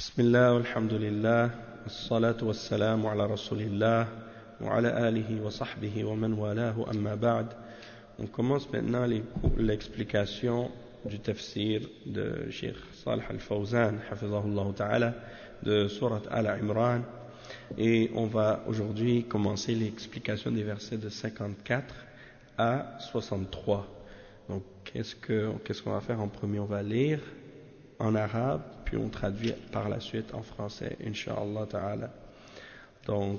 بسم الله والحمد لله والصلاة والسلام على رسول الله وعلى آله وصحبه ومن والاه أما بعد. On commence maintenant l'explication du tafsir de Cheikh Salih Al-Fawzan hafizahullah ta'ala de Surat Al-Imran, et on va aujourd'hui commencer l'explication des versets de 54 à 63. Donc qu'est-ce qu'on va faire en premier? On va lire en arabe, puis on traduit par la suite en français, Inch'Allah ta'ala. Donc,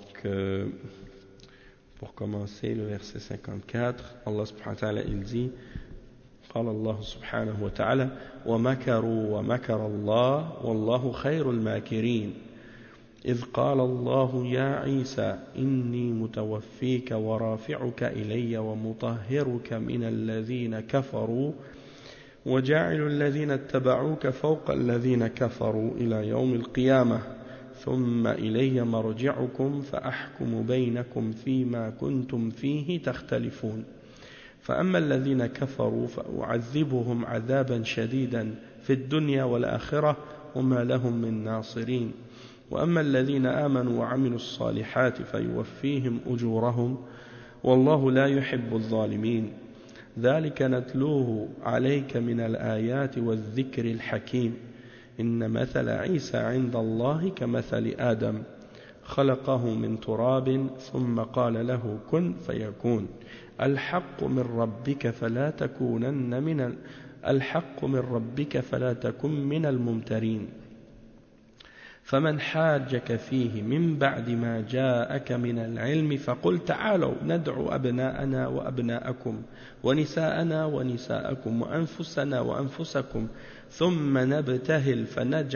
pour commencer, le verset 54, Allah subhanahu wa ta'ala, il dit, قال الله سبحانه وتعالى ومكروا ومكر الله والله خير الماكرين إذ قال الله يا عيسى إني متوفيك ورافعك إلي ومطهرك من الذين كفروا وجاعل الذين اتبعوك فوق الذين كفروا إلى يوم القيامة ثم إلي مرجعكم فأحكم بينكم فيما كنتم فيه تختلفون فأما الذين كفروا فأعذبهم عذابا شديدا في الدنيا والآخرة وما لهم من ناصرين وأما الذين آمنوا وعملوا الصالحات فيوفيهم أجورهم والله لا يحب الظالمين ذلك نتلوه عليك من الآيات والذكر الحكيم إن مثل عيسى عند الله كمثل آدم خلقه من تراب ثم قال له كن فيكون الحق من ربك فلا تكن من الممترين فمن حاجك فيه من بعد ما جاءك من العلم فقل تعالوا ندعو أبناءنا وأبناءكم ونساءنا ونساءكم وأنفسنا وأنفسكم ثم نبتهل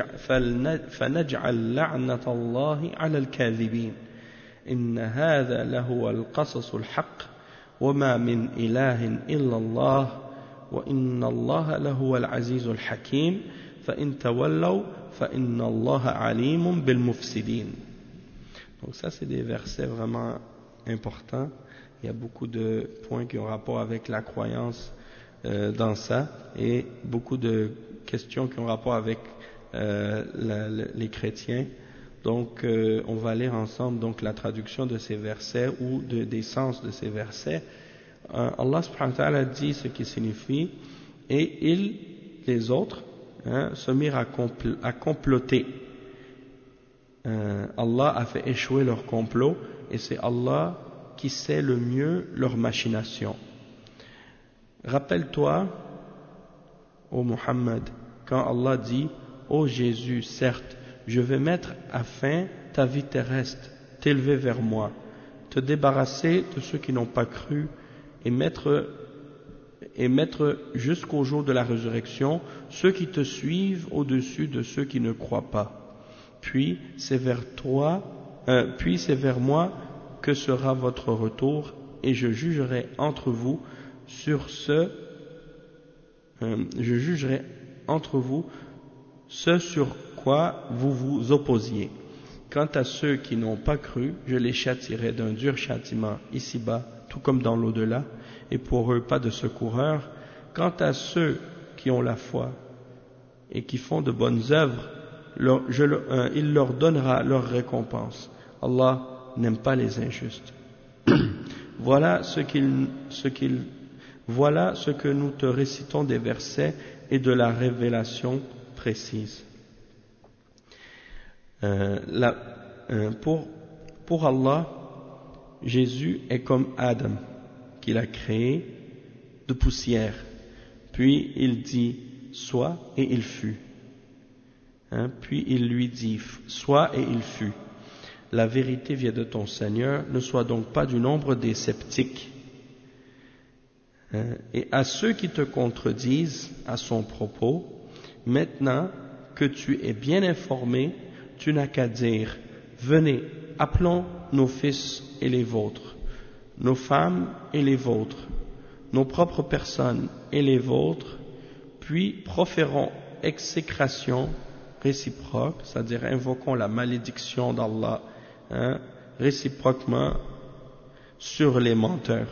فنجعل لعنة الله على الكاذبين إن هذا لهو القصص الحق وما من إله إلا الله وإن الله لهو العزيز الحكيم فإن تولوا فإن الله عليم بالمفسدين. Donc ça, c'est des versets vraiment importants. Il y a beaucoup de points qui ont rapport avec la croyance dans ça, et beaucoup de questions qui ont rapport avec les chrétiens. Donc on va lire ensemble donc la traduction de ces versets ou des sens de ces versets. Allah subhanahu wa ta'ala dit ce qui signifie, et les autres, se mirent à comploter. Allah a fait échouer leur complot, et c'est Allah qui sait le mieux leur machination. Rappelle-toi, ô Muhammad, quand Allah dit, ô Jésus, certes, je vais mettre à fin ta vie terrestre, t'élever vers moi, te débarrasser de ceux qui n'ont pas cru, et mettre jusqu'au jour de la résurrection ceux qui te suivent au-dessus de ceux qui ne croient pas. Puis c'est vers moi que sera votre retour, et je jugerai entre vous sur ce sur quoi vous vous opposiez. Quant à ceux qui n'ont pas cru, je les châtierai d'un dur châtiment ici-bas, tout comme dans l'au-delà, et pour eux pas de secoureur. Quant à ceux qui ont la foi et qui font de bonnes œuvres, il leur donnera leur récompense. Allah n'aime pas les injustes. Voilà ce que nous te récitons des versets et de la révélation précise. Pour Allah, Jésus est comme Adam, qu'il a créé de poussière. Puis il dit sois, et il fut. Puis il lui dit sois, et il fut. La vérité vient de ton Seigneur, ne sois donc pas du nombre des sceptiques. Et à ceux qui te contredisent à son propos, maintenant que tu es bien informé, tu n'as qu'à dire venez, appelons nos fils et les vôtres, nos femmes et les vôtres, nos propres personnes et les vôtres, puis proférons exécration réciproque, c'est-à-dire invoquons la malédiction d'Allah réciproquement sur les menteurs.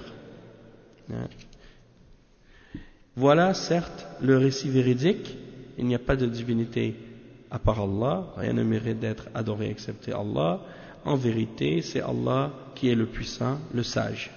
Voilà certes le récit véridique, il n'y a pas de divinité à part Allah, rien ne mérite d'être adoré excepté Allah. En vérité, c'est Allah qui est le puissant, le sage.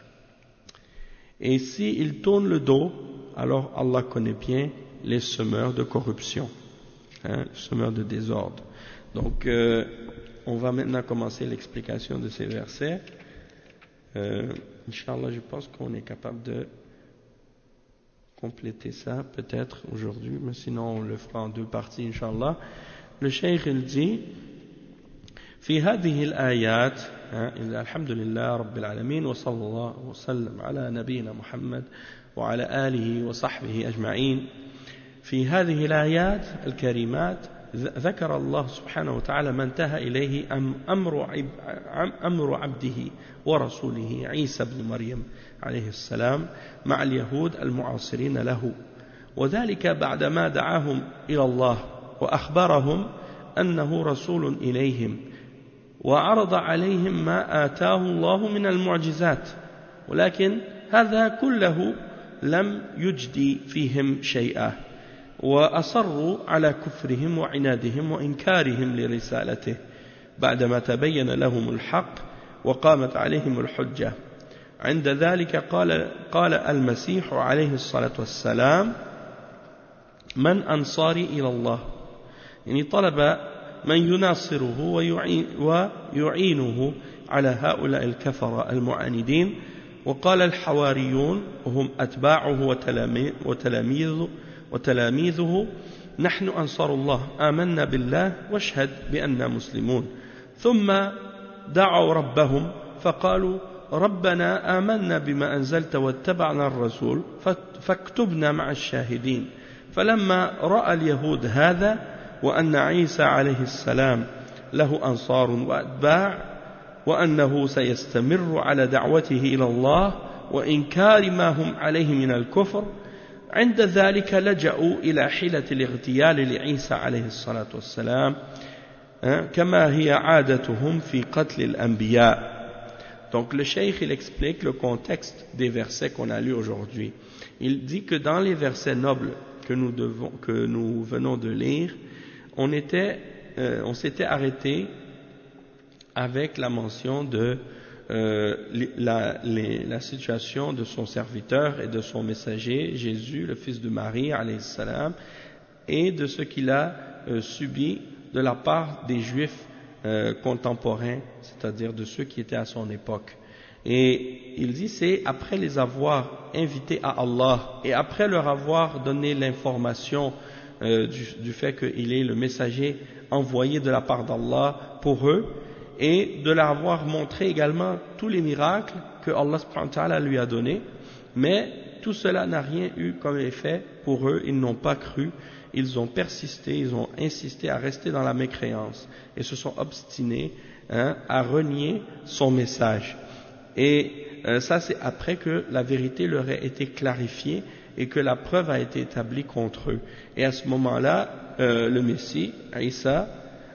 Et s'ils tournent le dos, alors Allah connaît bien les semeurs de corruption, les semeurs de désordre. Donc, on va maintenant commencer l'explication de ces versets. Inch'Allah, je pense qu'on est capable de compléter ça peut-être aujourd'hui, mais sinon on le fera en deux parties, Inch'Allah. Le cheikh il dit في هذه الآيات الحمد لله رب العالمين وصلى الله وسلم على نبينا محمد وعلى آله وصحبه أجمعين. في هذه الآيات الكريمات ذكر الله سبحانه وتعالى ما انتهى إليه أمر عبده ورسوله عيسى بن مريم عليه السلام مع اليهود المعاصرين له، وذلك بعدما دعاهم إلى الله وأخبرهم أنه رسول إليهم، وعرض عليهم ما آتاه الله من المعجزات، ولكن هذا كله لم يجدي فيهم شيئا، وأصروا على كفرهم وعنادهم وإنكارهم لرسالته بعدما تبين لهم الحق وقامت عليهم الحجة. عند ذلك قال المسيح عليه الصلاة والسلام: من أنصاري إلى الله؟ يعني طلب من يناصره ويعينه على هؤلاء الكفرة المعاندين. وقال الحواريون وهم أتباعه وتلاميذه: نحن أنصار الله آمنا بالله واشهد بأننا مسلمون. ثم دعوا ربهم فقالوا: ربنا آمنا بما أنزلت واتبعنا الرسول فاكتبنا مع الشاهدين. فلما رأى اليهود هذا وأن عيسى عليه السلام له أنصار وأتباع وأنه سيستمر على دعوته إلى الله وإنكار ما هم عليه من الكفر، عند ذلك لجأوا إلى حيلة الاغتيال لعيسى عليه الصلاة والسلام كما هي عادتهم في قتل الأنبياء. Donc le cheikh il explique le contexte des versets qu'on a lus aujourd'hui. Il dit que dans les versets nobles que nous venons de lire, on s'était arrêté avec la mention de la situation de son serviteur et de son messager Jésus, le fils de Marie alayhi salam, et de ce qu'il a subi de la part des Juifs contemporains, c'est-à-dire de ceux qui étaient à son époque. Et il dit, c'est après les avoir invités à Allah et après leur avoir donné l'information du fait qu'il est le messager envoyé de la part d'Allah pour eux, et de leur avoir montré également tous les miracles que Allah subhanahu wa ta'ala lui a donnés, mais tout cela n'a rien eu comme effet pour eux. Ils n'ont pas cru, ils ont persisté, ils ont insisté à rester dans la mécréance et se sont obstinés à renier son message. Et ça, c'est après que la vérité leur ait été clarifiée et que la preuve a été établie contre eux. Et à ce moment-là, le Messie, Isa,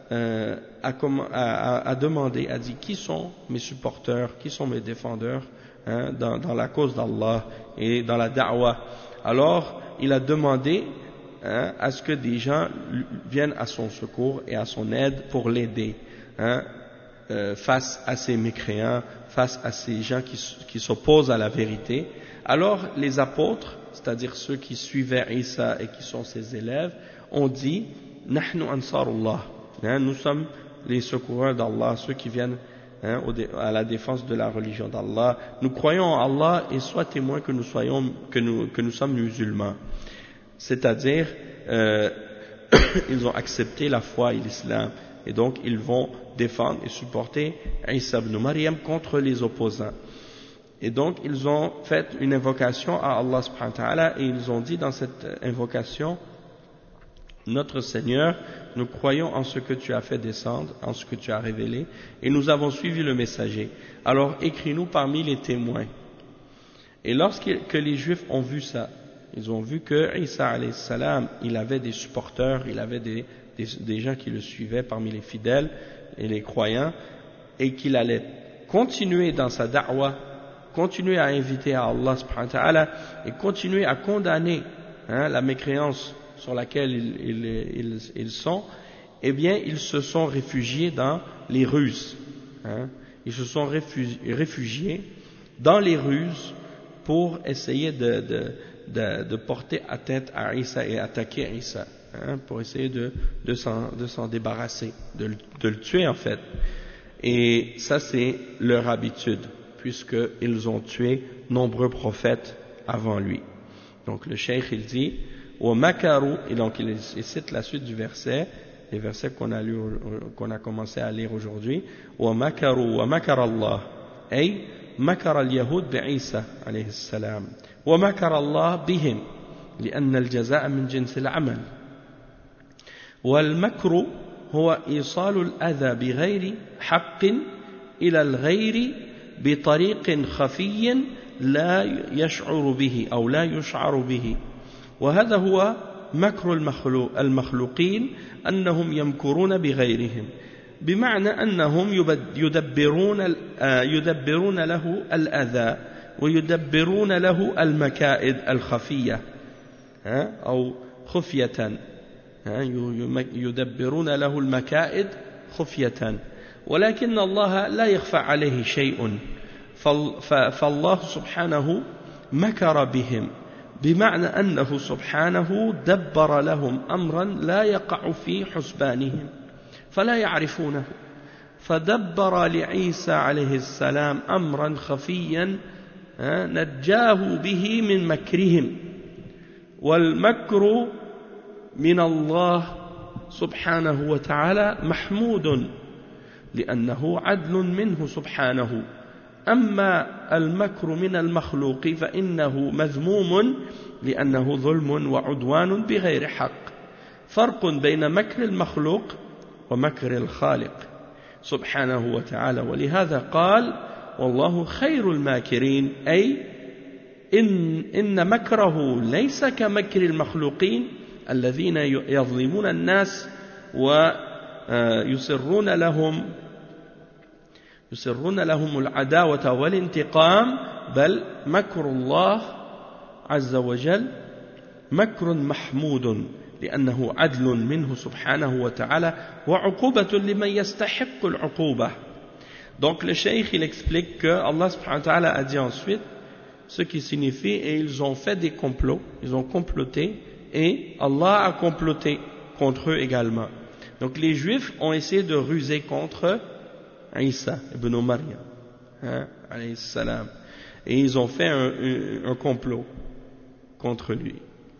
a demandé, a dit: qui sont mes supporters, qui sont mes défendeurs dans la cause d'Allah et dans la da'wah? Alors, il a demandé à ce que des gens viennent à son secours et à son aide pour l'aider face à ces mécréants, face à ces gens qui s'opposent à la vérité. Alors, les apôtres, c'est-à-dire ceux qui suivaient Isa et qui sont ses élèves, ont dit: Nahnu ansarullah, nous sommes les secoureurs d'Allah, ceux qui viennent à la défense de la religion d'Allah. Nous croyons en Allah et sois témoin que nous sommes musulmans. C'est-à-dire, ils ont accepté la foi et l'islam, et donc ils vont défendre et supporter Isa ibn Maryam contre les opposants. Et donc ils ont fait une invocation à Allah subhanahu wa ta'ala, et ils ont dit dans cette invocation: notre Seigneur, nous croyons en ce que tu as fait descendre, en ce que tu as révélé, et nous avons suivi le messager. Alors écris-nous parmi les témoins. Et lorsque les Juifs ont vu ça, ils ont vu que Isa alayhi salam, il avait des supporters, il avait des gens qui le suivaient parmi les fidèles et les croyants, et qu'il allait continuer dans sa da'wah, continuer à inviter à Allah subhanahu wa ta'ala, et continuer à condamner la mécréance sur laquelle ils sont, eh bien ils se sont réfugiés dans les ruses, hein. Ils se sont réfugiés dans les ruses pour essayer de porter atteinte à Isa et attaquer Isa, hein, pour essayer de s'en débarrasser, de le tuer en fait. Et ça c'est leur habitude, puisqu'ils ont tué nombreux prophètes avant lui. Donc le cheikh il dit وَمَكَرُوا, et donc il cite la suite du verset, les versets qu'on a commencé à lire aujourd'hui. وَمَكَرُوا وَمَكَرَ اللَّهُ أي مكر اليهود بعيسى عليه السلام ومكر الله بهم لأن الجزاء من جنس العمل. والمكر هو إيصال الأذى بغير حق إلى الغير بطريق خفي لا يشعر به أو لا يشعر به، وهذا هو مكر المخلوقين أنهم يمكرون بغيرهم، بمعنى أنهم يدبرون له الأذى ويدبرون له المكائد الخفية أو خفية، يدبرون له المكائد خفية، ولكن الله لا يخفى عليه شيء، فالله سبحانه مكر بهم، بمعنى أنه سبحانه دبر لهم أمرا لا يقع في حسبانهم فلا يعرفونه، فدبر لعيسى عليه السلام أمرا خفيا نجاه به من مكرهم. والمكر من الله سبحانه وتعالى محمود لأنه عدل منه سبحانه، أما المكر من المخلوق فإنه مذموم لأنه ظلم وعدوان بغير حق. فرق بين مكر المخلوق ومكر الخالق سبحانه وتعالى، ولهذا قال والله خير الماكرين، أي إن مكره ليس كمكر المخلوقين الذين يظلمون الناس ويسرون لهم العداوة والانتقام، بل مكر الله عز وجل مكر محمود لأنه عدل منه سبحانه وتعالى وعقوبة لمن يستحق العقوبة. Donc le cheikh il explique que Allah subhanahu wa ta'ala a dit ensuite ce qui signifie et ils ont fait des complots, ils ont comploté et Allah a comploté contre eux également. Donc les juifs ont essayé de ruser contre Isa ibn Maryam, alayhi salam, et ils ont fait un complot contre lui.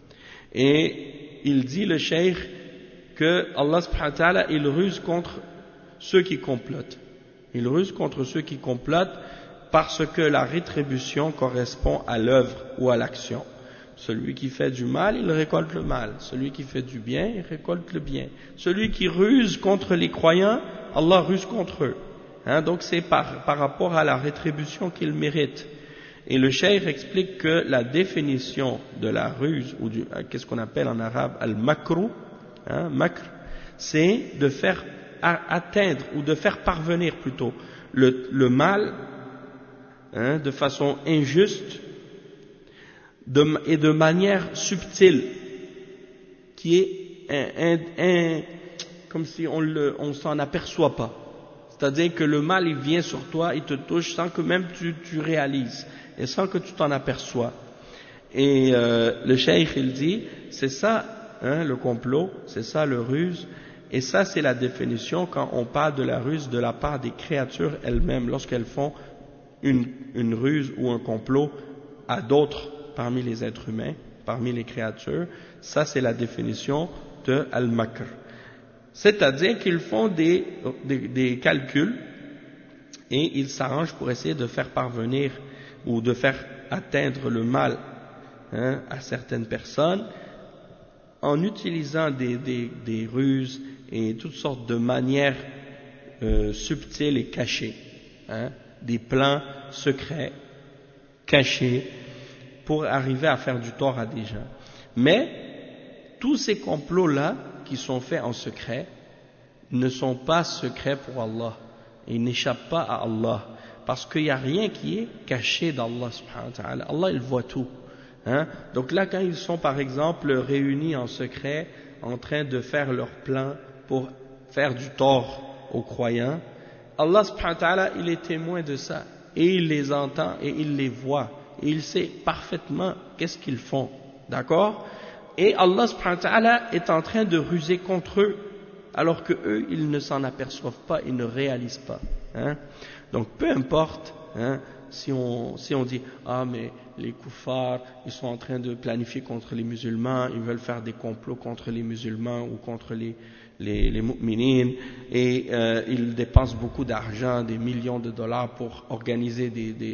Et il dit le cheikh que Allah subhanahu wa ta'ala il ruse contre ceux qui complotent. Il ruse contre ceux qui complotent parce que la rétribution correspond à l'œuvre ou à l'action. Celui qui fait du mal, il récolte le mal. Celui qui fait du bien, il récolte le bien. Celui qui ruse contre les croyants, Allah ruse contre eux. Donc c'est par rapport à la rétribution qu'ils méritent. Et le cheikh explique que la définition de la ruse, ou qu'est-ce qu'on appelle en arabe al-makru, makr, c'est de faire atteindre, ou de faire parvenir plutôt, le mal de façon injuste et de manière subtile, qui est comme si on s'en aperçoit pas. C'est-à-dire que le mal il vient sur toi, il te touche sans que même tu réalises et sans que tu t'en aperçois. Et le cheikh il dit c'est ça le complot, c'est ça le ruse, et ça c'est la définition quand on parle de la ruse de la part des créatures elles-mêmes lorsqu'elles font une ruse ou un complot à d'autres parmi les êtres humains, parmi les créatures. Ça c'est la définition de al-makr. C'est-à-dire qu'ils font des calculs et ils s'arrangent pour essayer de faire parvenir ou de faire atteindre le mal à certaines personnes en utilisant des ruses et toutes sortes de manières subtiles et cachées, des plans secrets, cachés, pour arriver à faire du tort à des gens. Mais tous ces complots-là qui sont faits en secret ne sont pas secrets pour Allah. Ils n'échappent pas à Allah. Parce qu'il n'y a rien qui est caché d'Allah subhanahu wa ta'ala. Allah, il voit tout. Donc là, quand ils sont par exemple réunis en secret, en train de faire leur plan pour faire du tort aux croyants, Allah subhanahu wa ta'ala, il est témoin de ça, et il les entend, et il les voit, et il sait parfaitement qu'est-ce qu'ils font, d'accord? Et Allah subhanahu wa ta'ala est en train de ruser contre eux, alors que eux, ils ne s'en aperçoivent pas, ils ne réalisent pas, hein? Donc peu importe, hein, si on dit ah mais les koufars ils sont en train de planifier contre les musulmans, ils veulent faire des complots contre les musulmans ou contre les mu'minines, et ils dépensent beaucoup d'argent, des millions de dollars pour organiser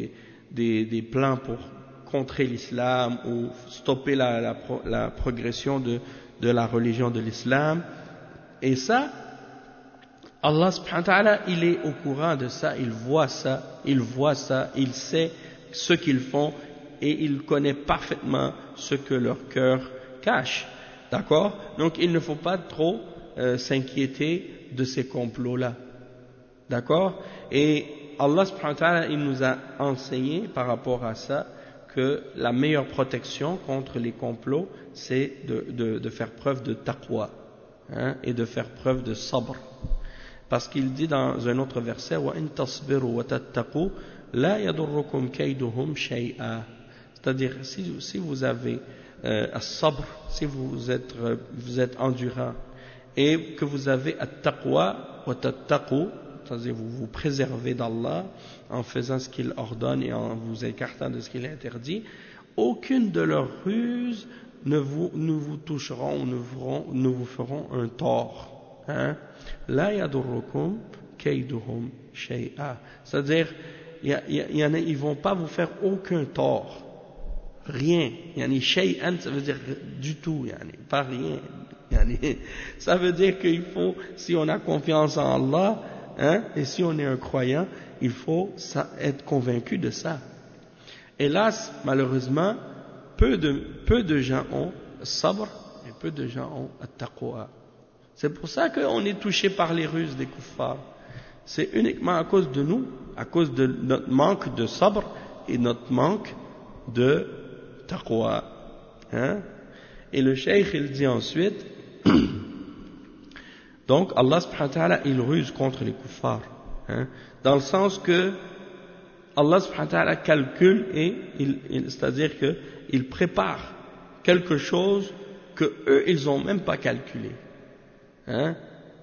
des plans pour contrer l'islam ou stopper la progression de la religion de l'islam. Et ça, Allah subhanahu wa ta'ala, il est au courant de ça, il voit ça, il sait ce qu'ils font et il connaît parfaitement ce que leur cœur cache. D'accord? Donc il ne faut pas trop s'inquiéter de ces complots-là. D'accord? Et Allah subhanahu wa ta'ala, il nous a enseigné par rapport à ça que la meilleure protection contre les complots, c'est de faire preuve de taqwa, hein, et de faire preuve de sabr. Parce qu'il dit dans un autre verset وَإِن تَصْبِرُوا وَتَتَّقُوا لَا يَضُرُّكُمْ كَيْدُهُمْ شَيْئًا. C'est-à-dire si vous avez as-sabr, si vous êtes endurant et que vous avez at-taqwa wa tattaqu, c'est-à-dire vous vous préservez d'Allah en faisant ce qu'il ordonne et en vous écartant de ce qu'il interdit, aucune de leurs ruses ne vous toucheront ou ne vous feront un tort. Hein? La yadurrukum kayduhum shay'a. C'est-à-dire, ils vont pas vous faire aucun tort. Rien. Yani shay'an, ça veut dire du tout. Yani, pas rien. Yani, ça veut dire qu'il faut, si on a confiance en Allah, hein, et si on est un croyant, il faut être convaincu de ça. Hélas, malheureusement, peu de gens ont sabr et peu de gens ont at-taqwa. C'est pour ça qu'on est touché par les ruses des kuffars. C'est uniquement à cause de nous, à cause de notre manque de sabr et notre manque de taqwa. Hein? Et le cheikh, il dit ensuite, donc Allah subhanahu wa ta'ala, il ruse contre les kuffars. Hein? Dans le sens que Allah subhanahu wa ta'ala calcule et c'est-à-dire qu'il prépare quelque chose que eux, ils n'ont même pas calculé. Hein?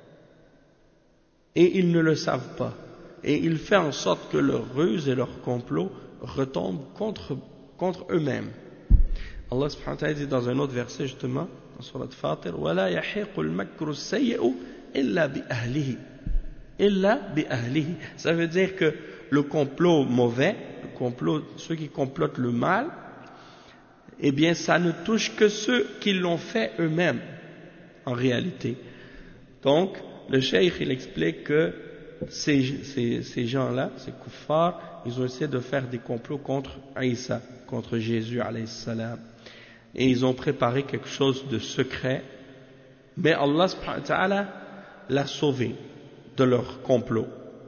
Et ils ne le savent pas. Et il fait en sorte que leurs ruses et leurs complots retombent contre eux-mêmes. Allah subhanahu wa ta'ala dit dans un autre verset justement, dans Surat Fatir, وَلَا يَحِيقُ الْمَكْرُ السَّيِّئُ إِلَّا بِأَهْلِهِ إِلَّا بِأَهْلِهِ. Ça veut dire que le complot mauvais, ceux qui complotent le mal, eh bien ça ne touche que ceux qui l'ont fait eux-mêmes, en réalité. Donc, le cheikh, il explique que ces gens-là, ces kuffars, ils ont essayé de faire des complots contre Isa, contre Jésus, alayhi salam. Et ils ont préparé quelque chose de secret. Mais Allah, subhanahu wa ta'ala, l'a sauvé de leur complot.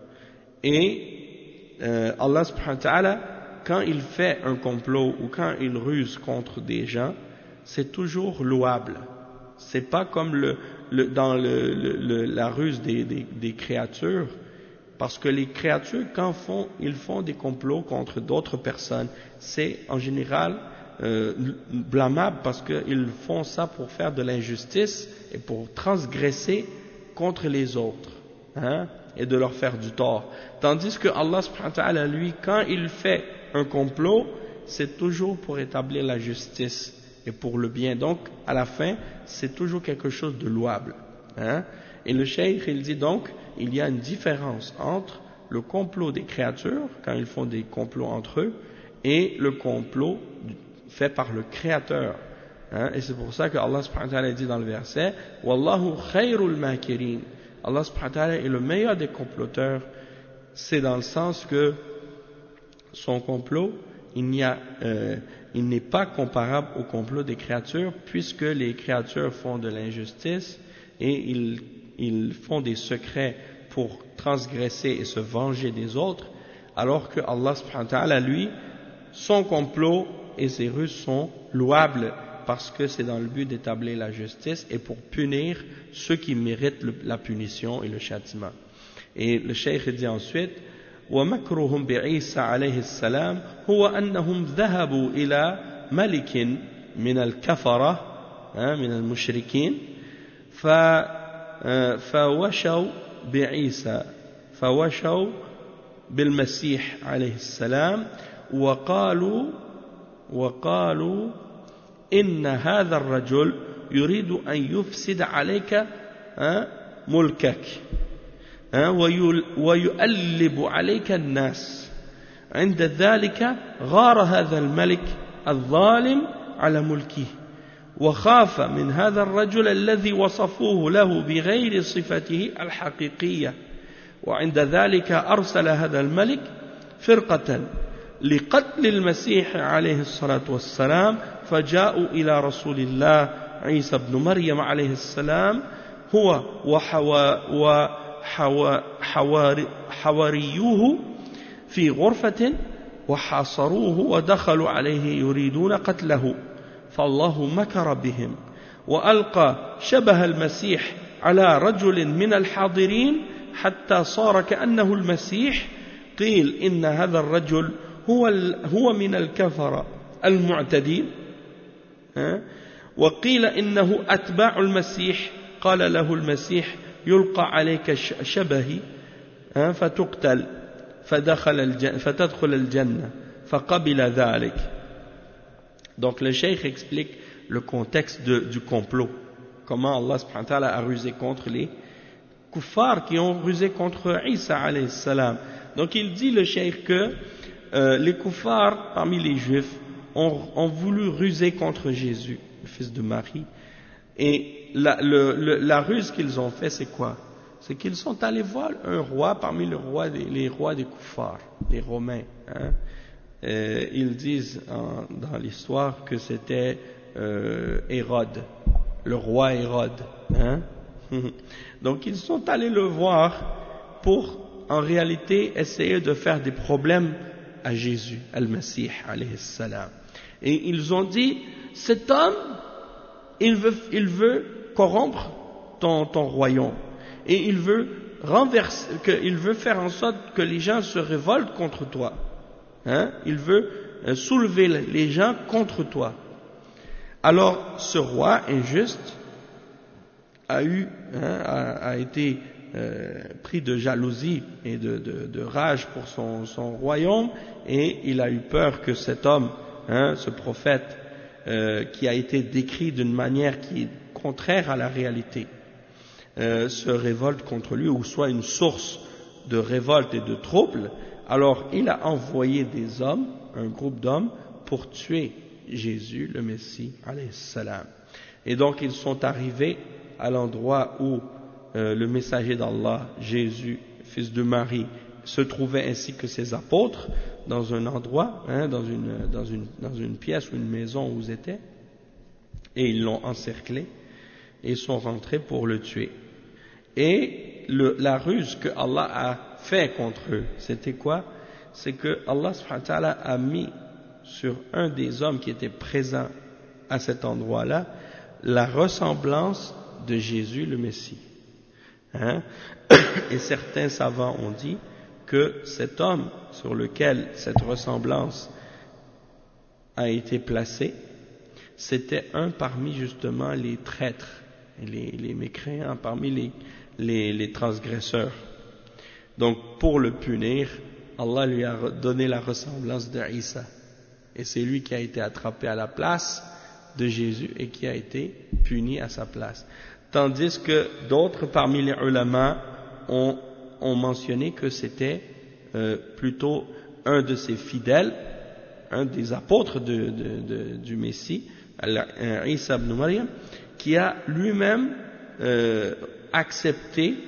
Et Allah, subhanahu wa ta'ala, quand il fait un complot ou quand il ruse contre des gens, c'est toujours louable. C'est pas comme dans la ruse des créatures, parce que les créatures, quand ils font des complots contre d'autres personnes, c'est en général blâmable parce qu'ils font ça pour faire de l'injustice et pour transgresser contre les autres, hein, et de leur faire du tort. Tandis que Allah subhanahu wa ta'ala, lui, quand il fait un complot, c'est toujours pour établir la justice et pour le bien. Donc, à la fin, c'est toujours quelque chose de louable. Hein? Et le cheikh, il dit donc, il y a une différence entre le complot des créatures, quand ils font des complots entre eux, et le complot fait par le Créateur. Hein? Et c'est pour ça que Allah subhanahu wa ta'ala dit dans le verset, Wallahu khayrul makirin. Allah subhanahu wa ta'ala est le meilleur des comploteurs. C'est dans le sens que son complot, il n'est pas comparable au complot des créatures, puisque les créatures font de l'injustice et ils font des secrets pour transgresser et se venger des autres, alors que Allah subhanahu wa ta'ala, lui, son complot et ses ruses sont louables parce que c'est dans le but d'établir la justice et pour punir ceux qui méritent la punition et le châtiment. Et le cheikh dit ensuite ومكرهم بعيسى عليه السلام هو أنهم ذهبوا إلى ملك من الكفرة من المشركين فوشوا بعيسى فوشوا بالمسيح عليه السلام وقالوا إن هذا الرجل يريد أن يفسد عليك ملكك ويؤلب عليك الناس. عند ذلك غار هذا الملك الظالم على ملكه وخاف من هذا الرجل الذي وصفوه له بغير صفته الحقيقية. وعند ذلك أرسل هذا الملك فرقة لقتل المسيح عليه الصلاة والسلام فجاءوا إلى رسول الله عيسى بن مريم عليه السلام هو وحواريوه في غرفة وحاصروه ودخلوا عليه يريدون قتله فالله مكر بهم وألقى شبه المسيح على رجل من الحاضرين حتى صار كأنه المسيح. قيل إن هذا الرجل هو من الكفرة المعتدين وقيل إنه أتباع المسيح. قال له المسيح يلقى عليك شبهي فتقتل فتدخل الجنة فقبل ذلك. Donc le cheikh explique le contexte du complot, comment Allah subhanahu wa ta'ala a rusé contre les kuffars qui ont rusé contre Isa alayhi salam. Donc il dit le cheikh que les kuffars parmi les juifs ont voulu ruser contre Jésus, le fils de Marie, et la ruse qu'ils ont fait c'est quoi? C'est qu'ils sont allés voir un roi parmi les rois des kuffars, les Romains. Ils disent dans l'histoire que c'était Hérode, le roi Hérode. Donc ils sont allés le voir pour en réalité essayer de faire des problèmes à Jésus, al-Masih alayhi salam. Et ils ont dit, cet homme, il veut corrompre ton royaume. Et il veut faire en sorte que les gens se révoltent contre toi. Il veut soulever les gens contre toi. Alors ce roi injuste a été pris de jalousie et de rage pour son royaume, et il a eu peur que cet homme, ce prophète, qui a été décrit d'une manière qui est contraire à la réalité, se révolte contre lui, ou soit une source de révolte et de trouble. Alors il a envoyé des hommes, un groupe d'hommes, pour tuer Jésus, le Messie, alayhi salam. Et donc ils sont arrivés à l'endroit où le messager d'Allah, Jésus, fils de Marie, se trouvait ainsi que ses apôtres, dans un endroit, dans une pièce ou une maison où ils étaient, et ils l'ont encerclé, et ils sont rentrés pour le tuer. Et la ruse que Allah a fait contre eux, c'était quoi? C'est que Allah subhanahu wa ta'ala a mis sur un des hommes qui était présent à cet endroit-là la ressemblance de Jésus le Messie. Et certains savants ont dit que cet homme sur lequel cette ressemblance a été placée, c'était un parmi justement les traîtres, les mécréants, parmi les transgresseurs. Donc pour le punir, Allah lui a donné la ressemblance de Isa, et c'est lui qui a été attrapé à la place de Jésus et qui a été puni à sa place. Tandis que d'autres parmi les ulama ont mentionné que c'était plutôt un de ses fidèles, un des apôtres du Messie, Isa ibn Maryam, qui a lui-même accepté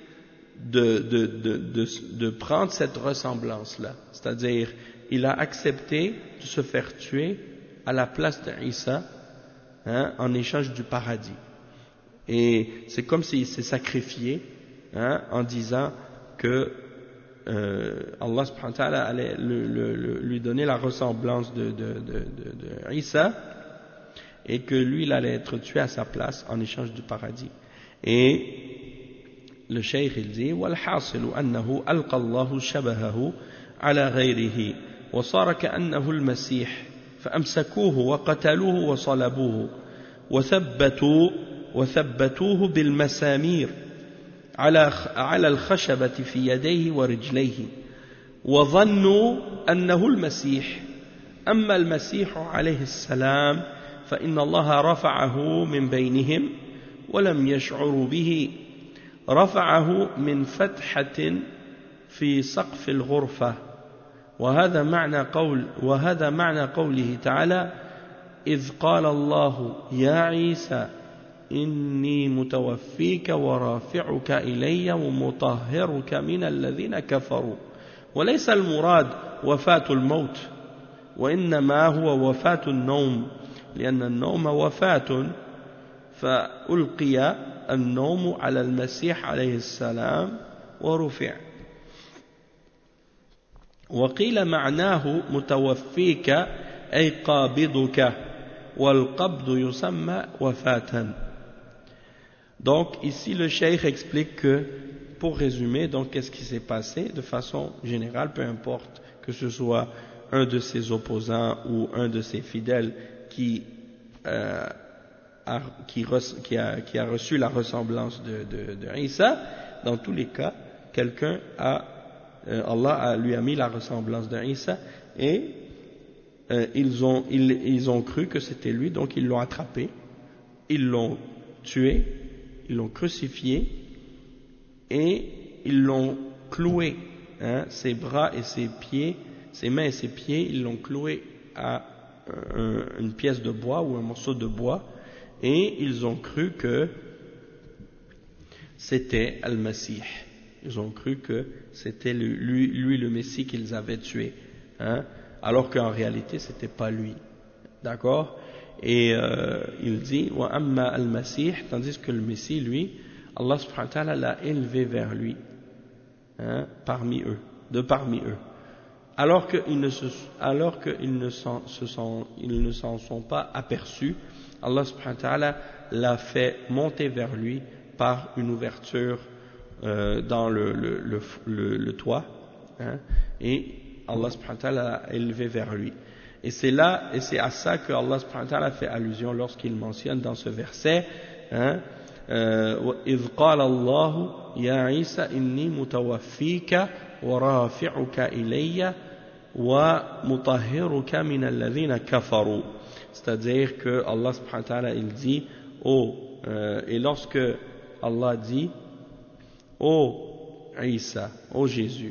de prendre cette ressemblance-là. C'est-à-dire, il a accepté de se faire tuer à la place d'Isa, en échange du paradis. Et c'est comme s'il s'est sacrifié, en disant que Allah subhanahu wa ta'ala allait lui donner la ressemblance de Isa, et que lui il allait être tué à sa place en échange du paradis. Et le cheikh il dit والحاصل أنه ألقى الله شبهه على غيره وصار كأنه المسيح فأمسكوه وقتلوه وصلبوه وثبتوه بالمسامير على الخشبة في يديه ورجليه وظنوا أنه المسيح. أما المسيح عليه السلام فإن الله رفعه من بينهم ولم يشعروا به، رفعه من فتحة في سقف الغرفة، وهذا معنى قوله تعالى إذ قال الله يا عيسى إني متوفيك ورافعك إلي ومطهرك من الذين كفروا. وليس المراد وفاة الموت، وإنما هو وفاة النوم، لأن النوم وفاة، فألقي النوم على المسيح عليه السلام ورفع. وقيل معناه متوفيك أي قابضك، والقبض يسمى وفاة. Donc ici le cheikh explique que, pour résumer, donc qu'est-ce qui s'est passé de façon générale, peu importe que ce soit un de ses opposants ou un de ses fidèles qui a reçu la ressemblance de Isa, dans tous les cas, Allah lui a mis la ressemblance de Isa, et ils ont cru que c'était lui, donc ils l'ont attrapé, ils l'ont tué, ils l'ont crucifié et ils l'ont cloué, ses bras et ses pieds, ses mains et ses pieds, ils l'ont cloué à une pièce de bois ou un morceau de bois, et ils ont cru que c'était Al-Masih. Ils ont cru que c'était lui le Messie qu'ils avaient tué, alors qu'en réalité c'était pas lui. D'accord? Et il dit wa amma al-Masih, tandis que le Messie, lui, Allah subhanahu wa ta'ala l'a élevé vers lui, parmi eux, alors qu'ils ne s'en sont pas aperçus. Allah subhanahu wa ta'ala l'a fait monter vers lui par une ouverture dans le toit, et Allah subhanahu wa ta'ala l'a élevé vers lui. Et c'est à ça que Allah subhanahu wa ta'ala fait allusion lorsqu'il mentionne dans ce verset إِذْ قَالَ اللَّهُ يَا عِيسَى إِنِّي مُتَوَفِّيكَ وَرَافِعُكَ إِلَيَّ وَمُطَهِّرُكَ مِنَ الَّذِينَ كَفَرُوا. C'est-à-dire que Allah subhanahu wa ta'ala il dit et lorsque Allah dit Isa, Jésus,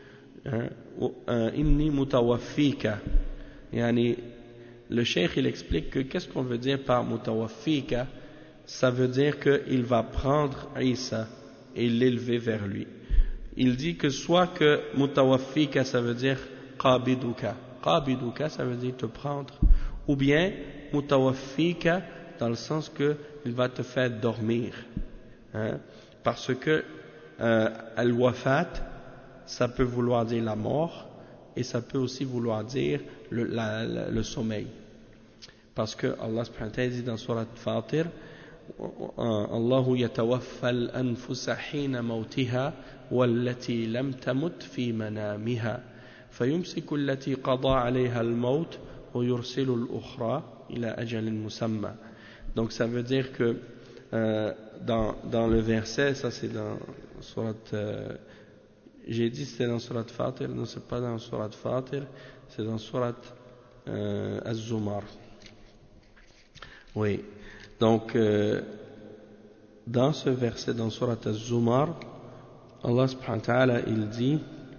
inni mutawaffika, yani, le cheikh il explique que qu'est-ce qu'on veut dire par mutawaffika. Ça veut dire qu'il va prendre Isa et l'élever vers lui. Il dit que soit que mutawaffika ça veut dire qabiduka ça veut dire te prendre, ou bien mutawaffika dans le sens que il va te faire dormir, parce que al-wafat ça peut vouloir dire la mort, et ça peut aussi vouloir dire le sommeil, parce que Allah subhanahu wa ta'ala dit dans Surat Fatir Allahu yatawaffa al-anfusa hina mawtiha wallati lam tamut fi manamiha fayumsiku allati qada alayha al-maut wa yursilu al-ukhra ila ajalin musamma. Donc ça veut dire que dans le verset, ça c'est dans Surat j'ai dit c'était dans Surat Fatir, non c'est pas dans Surat Fatir, c'est dans Surat Az-Zumar. Oui, donc dans ce verset dans Surat Az-Zumar, Allah subhanahu wa ta'ala il dit,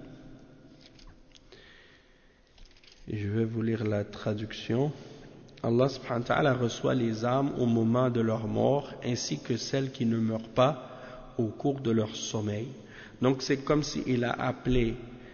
je vais vous lire la traduction. Allah subhanahu wa ta'ala reçoit les âmes au moment de leur mort, ainsi que celles qui ne meurent pas au cours de leur sommeil. Donc c'est comme s'il a appelé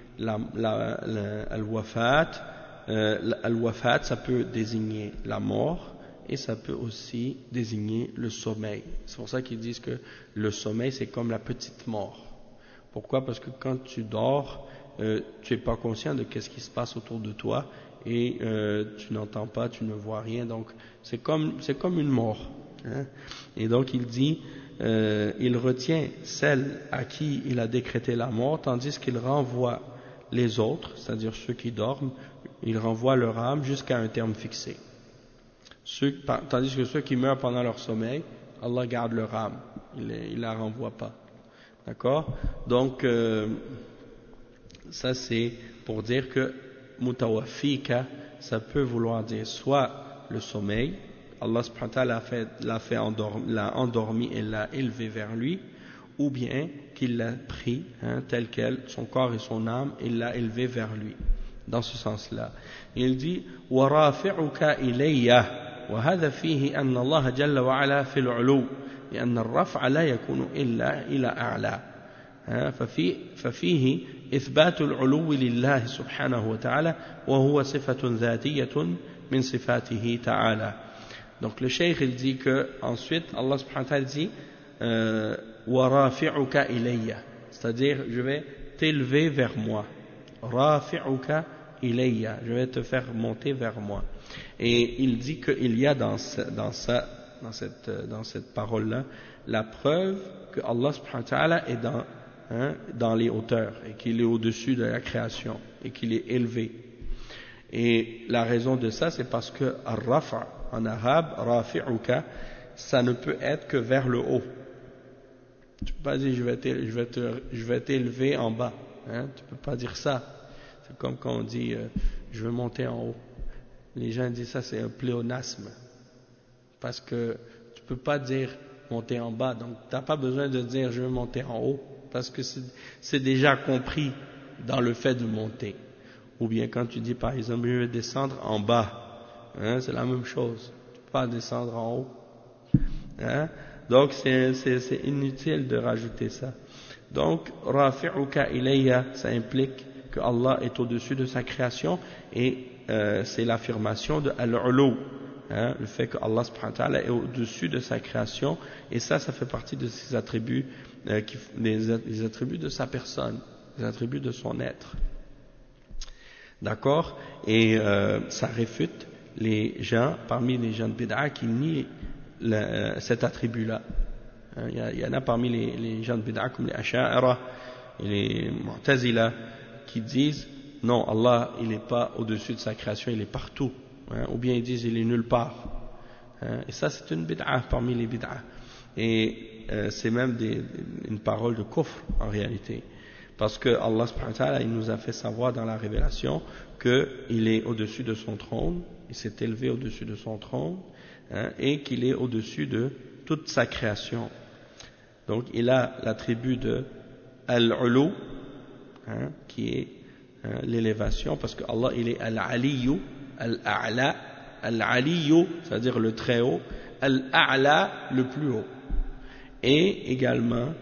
al-wafat. Al-wafat ça peut désigner la mort, et ça peut aussi désigner le sommeil. C'est pour ça qu'ils disent que le sommeil c'est comme la petite mort. Pourquoi? Parce que quand tu dors, tu n'es pas conscient de ce qui se passe autour de toi, et tu n'entends pas, tu ne vois rien, donc c'est comme une mort. Hein. Et donc il dit, il retient celle à qui il a décrété la mort, tandis qu'il renvoie les autres, c'est-à-dire ceux qui dorment, il renvoie leur âme jusqu'à un terme fixé. Tandis que ceux qui meurent pendant leur sommeil, Allah garde leur âme, il la renvoie pas. D'accord? Donc ça c'est pour dire que mutawaffika, ça peut vouloir dire soit le sommeil, Allah subhanahu wa ta'ala l'a endormi et l'a élevé vers lui, ou bien qu'il l'a pris, hein, tel quel, son corps et son âme, et l'a élevé vers lui. Dans ce sens-là. Il dit وَرَافِعُكَ إِلَيَّ وهذا فيه أن الله جل وعلا في العلو لأن الرفع لا يكون إلا إلى أعلى ففيه إثبات العلو لله سبحانه وتعالى وهو صفة ذاتية من صفاته تعالى. Donc le cheikh il dit que ensuite Allah subhanahu wa ta'ala dit وَرَافِعُكَ إِلَيَّ, c'est-à-dire je vais t'élever vers moi. Rafi'uka ilayya, je vais te faire monter vers moi. Et il dit qu'il y a dans cette parole-là la preuve que Allah subhanahu wa ta'ala est dans les hauteurs et qu'il est au-dessus de la création et qu'il est élevé. Et la raison de ça, c'est parce que ar-rafa en arabe, rafi'uka, ça ne peut être que vers le haut. Tu peux pas dire je vais t'élever en bas. Hein, tu ne peux pas dire ça. C'est comme quand on dit je veux monter en haut. Les gens disent ça, c'est un pléonasme. Parce que tu ne peux pas dire monter en bas. Donc tu n'as pas besoin de dire je veux monter en haut. Parce que c'est déjà compris dans le fait de monter. Ou bien quand tu dis par exemple je veux descendre en bas. Hein, c'est la même chose. Tu ne peux pas descendre en haut. Hein, donc c'est inutile de rajouter ça. Donc, rafi'uka ilayya, ça implique que Allah est au-dessus de sa création et c'est l'affirmation de al-ulu, hein, le fait que Allah subhanahu wa ta'ala est au-dessus de sa création et ça fait partie de ses attributs, les attributs de sa personne, les attributs de son être. D'accord? Et ça réfute les gens, parmi les gens de bid'a qui nient cet attribut-là. Il y en a parmi les gens de bid'a comme les Asha'ira et les Mu'tazila qui disent non, Allah il n'est pas au-dessus de sa création, il est partout, hein, ou bien ils disent il est nulle part, hein, et ça c'est une bid'a parmi les bid'a et c'est même une parole de kufr en réalité parce que Allah subhanahu wa ta'ala il nous a fait savoir dans la révélation qu'il est au-dessus de son trône, il s'est élevé au-dessus de son trône, hein, et qu'il est au-dessus de toute sa création. Donc il a l'attribut de al-ulu, hein, qui est l'élévation, parce que Allah il est al-aliyu, al-a'la, al-aliyu, c'est-à-dire le très haut, al-a'la, le plus haut. Et également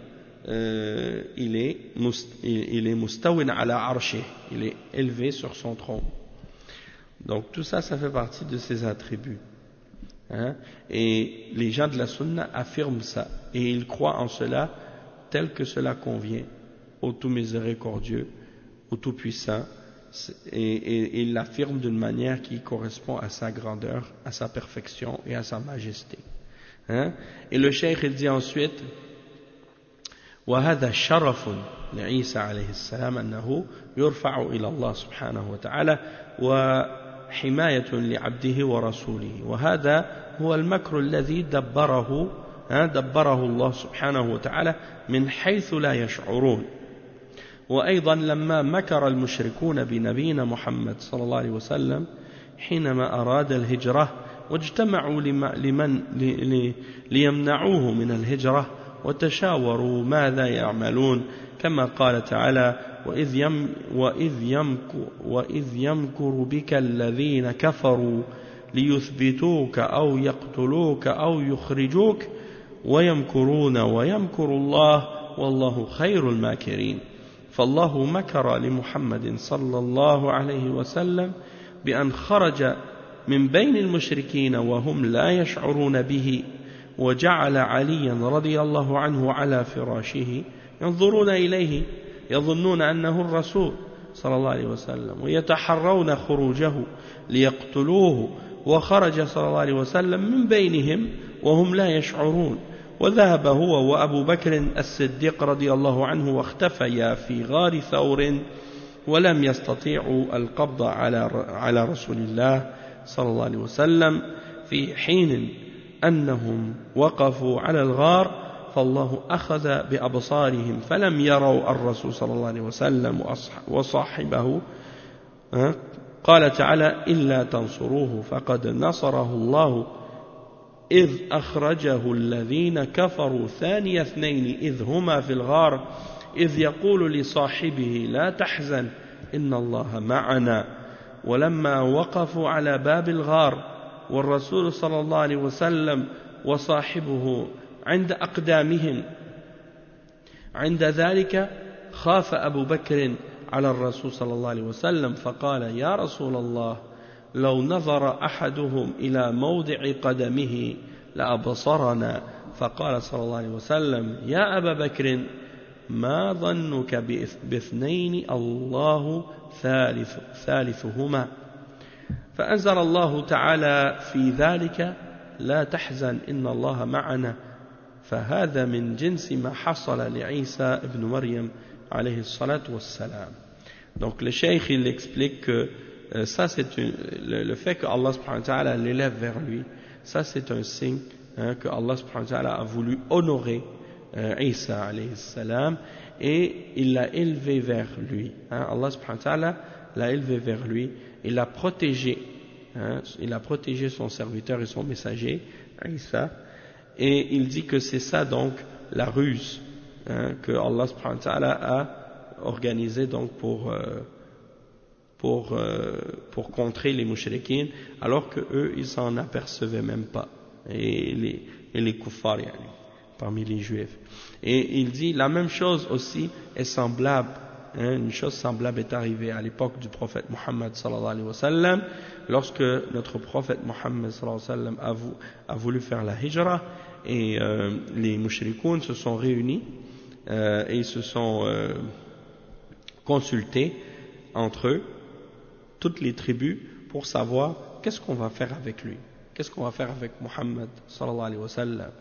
il est mustawin ala arshih, il est élevé sur son trône. Donc tout ça, ça fait partie de ses attributs. Hein? Et les gens de la sunna affirment ça et ils croient en cela tel que cela convient au tout miséricordieux, au tout puissant, et ils l'affirment d'une manière qui correspond à sa grandeur, à sa perfection et à sa majesté. Hein? Et le cheikh il dit ensuite وهذا شرف لعيسى عليه السلام أنه يرفع إلى الله سبحانه وتعالى وحماية لعبده ورسوله وهذا هو المكر الذي دبره الله سبحانه وتعالى من حيث لا يشعرون. وأيضا لما مكر المشركون بنبينا محمد صلى الله عليه وسلم حينما أراد الهجرة واجتمعوا ليمنعوه من الهجرة وتشاوروا ماذا يعملون كما قال تعالى وإذ يمكر بك الذين كفروا ليثبتوك أو يقتلوك أو يخرجوك ويمكرون ويمكر الله والله خير الماكرين. فالله مكر لمحمد صلى الله عليه وسلم بأن خرج من بين المشركين وهم لا يشعرون به وجعل عليا رضي الله عنه على فراشه ينظرون إليه يظنون أنه الرسول صلى الله عليه وسلم ويتحرون خروجه ليقتلوه وخرج صلى الله عليه وسلم من بينهم وهم لا يشعرون وذهب هو وأبو بكر الصديق رضي الله عنه واختفيا في غار ثور ولم يستطيعوا القبض على رسول الله صلى الله عليه وسلم في حين أنهم وقفوا على الغار فالله أخذ بأبصارهم فلم يروا الرسول صلى الله عليه وسلم وصاحبه. قال تعالى إلا تنصروه فقد نصره الله إذ أخرجه الذين كفروا ثاني اثنين إذ هما في الغار إذ يقول لصاحبه لا تحزن إن الله معنا ولما وقفوا على باب الغار والرسول صلى الله عليه وسلم وصاحبه عند أقدامهم عند ذلك خاف أبو بكر على الرسول صلى الله عليه وسلم فقال يا رسول الله لو نظر أحدهم إلى موضع قدمه لأبصرنا فقال صلى الله عليه وسلم يا أبا بكر ما ظنك باثنين الله ثالثهما فأنزل الله تعالى في ذلك لا تحزن إن الله معنا فهذا من جنس ما حصل لعيسى ابن مريم عليه الصلاة والسلام. Donc le cheikh il explique que ça c'est le fait que Allah subhanahu wa ta'ala l'élève vers lui, ça c'est un signe que Allah subhanahu wa ta'ala a voulu honorer Isa alayhi salam et il l'a élevé vers lui. Allah subhanahu wa ta'ala l'a élevé vers lui, il a protégé son serviteur et son messager Isa, et il dit que c'est ça donc la ruse que Allah subhanahu wa ta'ala a organisée donc pour contrer les mushrikines alors que eux ils s'en apercevaient même pas, et les kuffars parmi les juifs. Et il dit la même chose aussi est semblable, une chose semblable est arrivée à l'époque du prophète Muhammad sallallahu alayhi wa sallam, lorsque notre prophète Muhammad sallallahu alayhi wa sallam a voulu faire la hijra, et les mushrikoun se sont réunis et ils se sont consultés entre eux, toutes les tribus, pour savoir qu'est-ce qu'on va faire avec lui, qu'est-ce qu'on va faire avec Muhammad sallallahu alayhi wa sallam.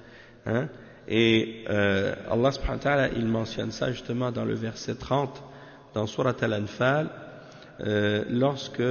Et Allah subhanahu wa ta'ala il mentionne ça justement dans le verset 30 dans Surat Al-Anfal, lorsque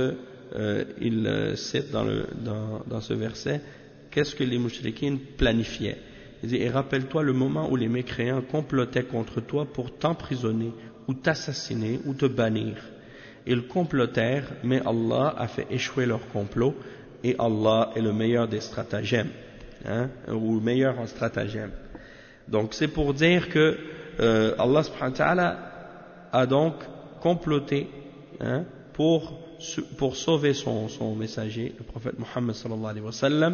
il cite dans ce verset qu'est-ce que les mushrikines planifiaient. Il dit, et rappelle-toi le moment où les mécréants complotaient contre toi pour t'emprisonner ou t'assassiner ou te bannir. Ils complotèrent, mais Allah a fait échouer leur complot, et Allah est le meilleur des stratagèmes, ou le meilleur en stratagème. Donc c'est pour dire que Allah subhanahu wa ta'ala a donc comploté pour sauver son messager, le prophète Muhammad sallallahu alayhi wa sallam,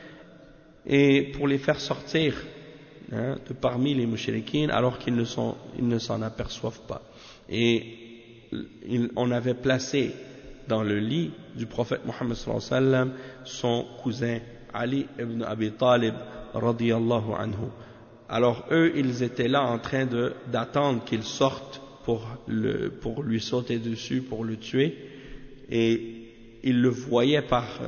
et pour les faire sortir de parmi les mushrikines alors qu'ils ne s'en aperçoivent pas. Et on avait placé dans le lit du prophète Muhammad sallallahu alayhi wa sallam son cousin Ali ibn Abi Talib radiyallahu anhu. Alors eux ils étaient là en train d'attendre qu'il sorte pour lui sauter dessus, pour le tuer, et il le voyait par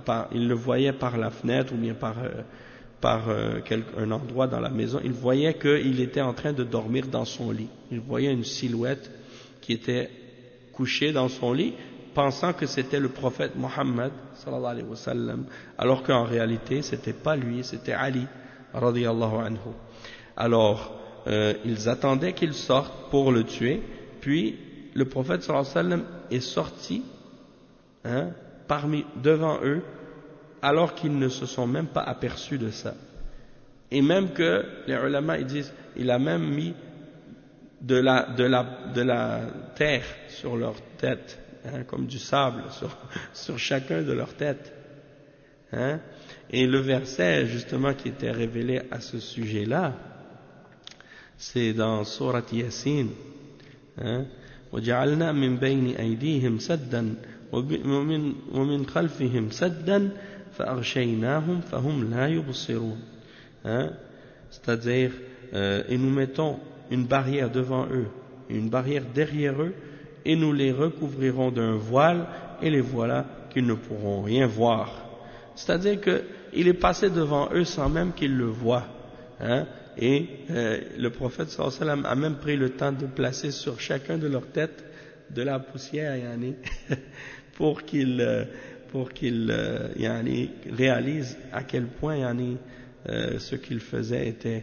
la fenêtre ou bien par un endroit dans la maison. Il voyait qu'il était en train de dormir dans son lit. Il voyait une silhouette qui était couchée dans son lit, pensant que c'était le prophète Muhammad sallallahu alayhi wa sallam, alors qu'en réalité c'était pas lui, c'était Ali radiyallahu anhu. Alors ils attendaient qu'il sorte pour le tuer, puis le prophète sallallahu alayhi wa sallam est sorti devant eux, alors qu'ils ne se sont même pas aperçus de ça. Et même que les ulama ils disent, il a même mis de la terre sur leur tête, comme du sable sur chacun de leurs têtes. Et le verset justement qui était révélé à ce sujet-là, c'est dans Surat Yasin. وَجَعَلْنَا مِنْ بَيْنِ أَيْدِيهِمْ سَدًّا وَمِنْ خَلْفِهِمْ سَدًّا فَأَغْشَيْنَاهُمْ فَهُمْ لَا يُبْصِرُونَ. C'est-à-dire, et nous mettons une barrière devant eux, une barrière derrière eux, et nous les recouvrirons d'un voile, et les voilà qu'ils ne pourront rien voir. C'est-à-dire qu'il est passé devant eux sans même qu'ils le voient. Hein? Et le prophète sallallahu alayhi wa sallam a même pris le temps de placer sur chacun de leurs têtes de la poussière, yani, pour qu'ils réalisent à quel point yani, ce qu'ils faisaient était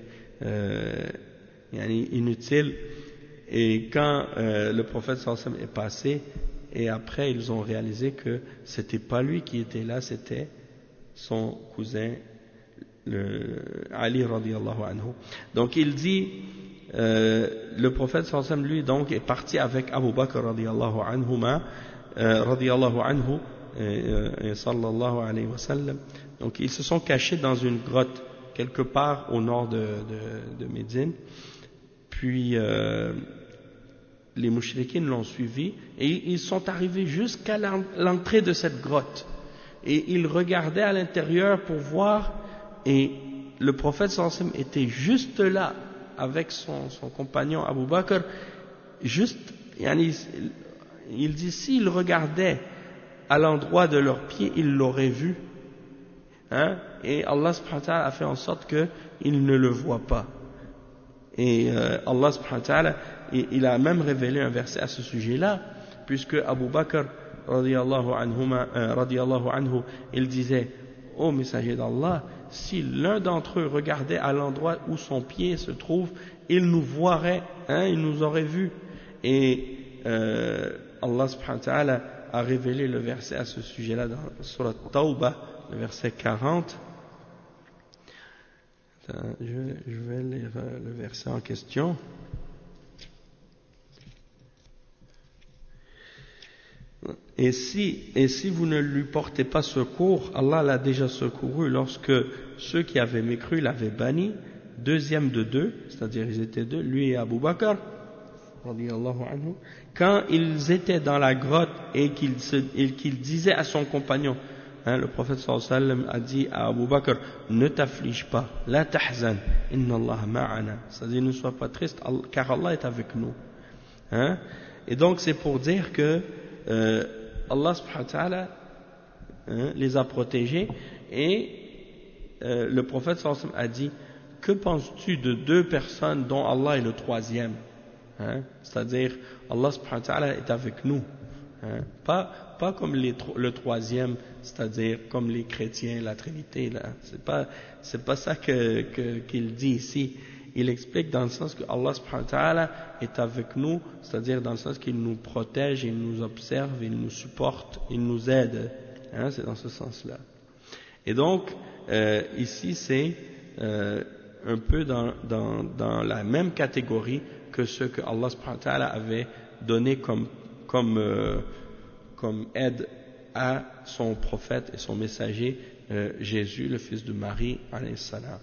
inutile. Et quand le prophète sallallahu alayhi wa sallam est passé, et après ils ont réalisé que c'était pas lui qui était là, c'était son cousin Ali radiyallahu anhu. Donc il dit, le prophète sallallahu alayhi wa sallam lui donc est parti avec Abu Bakr radiyallahu anhu sallallahu alayhi wa sallam. Donc ils se sont cachés dans une grotte quelque part au nord de Médine. Puis les mouchriquines l'ont suivi et ils sont arrivés jusqu'à l'entrée de cette grotte. Et ils regardaient à l'intérieur pour voir, et le prophète sallallahu alayhi wa sallam était juste là avec son compagnon Abu Bakr. Juste, il dit, s'ils regardaient à l'endroit de leurs pieds, ils l'auraient vu. Hein? Et Allah subhanahu wa ta'ala a fait en sorte qu'ils ne le voient pas. Et Allah subhanahu wa ta'ala, il a même révélé un verset à ce sujet-là, puisque Abu Bakr radiyallahu anhu, il disait, ô messager d'Allah, si l'un d'entre eux regardait à l'endroit où son pied se trouve, il nous voirait, hein, il nous aurait vus. Et Allah subhanahu wa ta'ala a révélé le verset à ce sujet-là dans Surat Tawbah, le verset 40. Je vais lire le verset en question. Et si vous ne lui portez pas secours, Allah l'a déjà secouru lorsque ceux qui avaient mécru l'avaient banni, deuxième de deux, c'est-à-dire ils étaient deux, lui et Abu Bakr, quand ils étaient dans la grotte et qu'il disait à son compagnon, hein, le prophète sallallahu alayhi wa sallam a dit à Abu Bakr, ne t'afflige pas, la tahzan, inna Allah ma'ana, c'est-à-dire ne sois pas triste car Allah est avec nous. Hein? Et donc c'est pour dire que Allah subhanahu wa ta'ala les a protégés, et le prophète sallallahu alayhi wa sallam a dit, que penses-tu de deux personnes dont Allah est le troisième? Hein? C'est-à-dire Allah subhanahu wa ta'ala est avec nous, hein? Pas comme le troisième, c'est-à-dire comme les chrétiens, la Trinité là. C'est pas ça qu'il dit ici. Il explique dans le sens que Allah subhanahu wa ta'ala est avec nous, c'est-à-dire dans le sens qu'il nous protège, il nous observe, il nous supporte, il nous aide. Hein, c'est dans ce sens-là. Et donc, ici c'est un peu dans la même catégorie que ce que Allah subhanahu wa ta'ala avait donné comme aide à son prophète et son messager, Jésus, le fils de Marie, alayhi salam.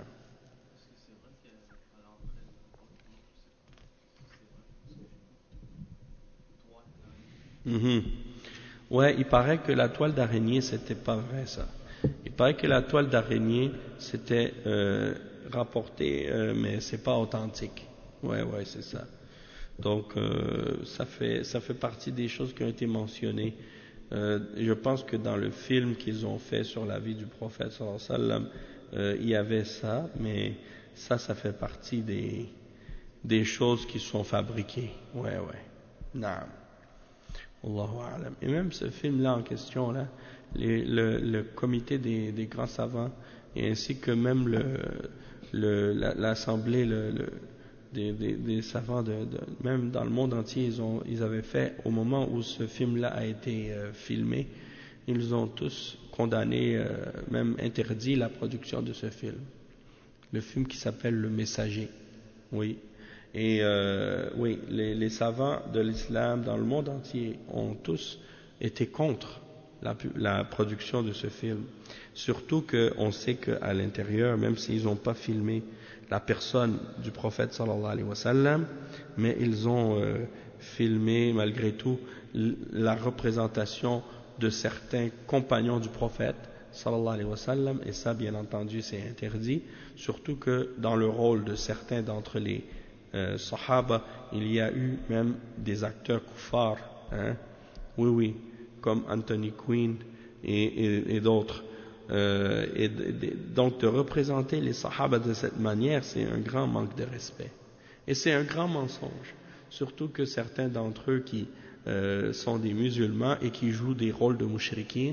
Ouais, il paraît que la toile d'araignée, c'était pas vrai ça. Il paraît que la toile d'araignée, c'était rapporté, mais c'est pas authentique. Ouais, c'est ça. Donc, ça fait partie des choses qui ont été mentionnées. Je pense que dans le film qu'ils ont fait sur la vie du prophète sallallahu alayhi wa sallam, il y avait ça, mais ça fait partie des choses qui sont fabriquées. Ouais. Naam. Allahu a'lam. Et même ce film-là en question, là, le comité des grands savants, et ainsi que même l'assemblée des savants même dans le monde entier, ils avaient fait, au moment où ce film-là a été filmé, ils ont tous condamné, même interdit la production de ce film. Le film qui s'appelle Le Messager. Oui. Et oui, les savants de l'islam dans le monde entier ont tous été contre la production de ce film. Surtout qu'on sait qu'à l'intérieur, même s'ils n'ont pas filmé la personne du prophète sallallahu alayhi wa sallam, mais ils ont filmé malgré tout la représentation de certains compagnons du prophète sallallahu alayhi wa sallam, et ça bien entendu c'est interdit, surtout que dans le rôle de certains d'entre les Sahaba, il y a eu même des acteurs kuffars, hein, oui, comme Anthony Quinn et d'autres. Donc de représenter les Sahaba de cette manière, c'est un grand manque de respect. Et c'est un grand mensonge. Surtout que certains d'entre eux qui sont des musulmans et qui jouent des rôles de mouchriquins,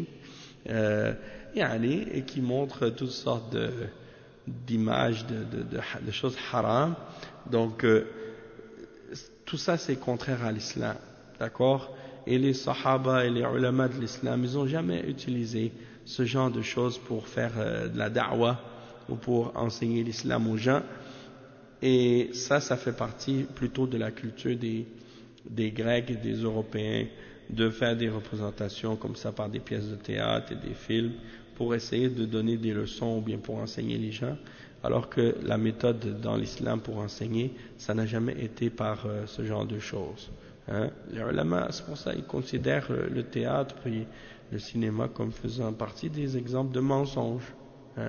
et qui montrent toutes sortes d'images, de choses haram. Donc, tout ça c'est contraire à l'islam. D'accord? Et les Sahaba et les ulama de l'islam, ils n'ont jamais utilisé ce genre de choses pour faire de la da'wah ou pour enseigner l'islam aux gens. Et ça fait partie plutôt de la culture des Grecs et des Européens de faire des représentations comme ça par des pièces de théâtre et des films pour essayer de donner des leçons ou bien pour enseigner les gens, alors que la méthode dans l'islam pour enseigner, ça n'a jamais été par ce genre de choses. Hein? Les ulama, c'est pour ça qu'ils considèrent le théâtre et le cinéma comme faisant partie des exemples de mensonges. Hein?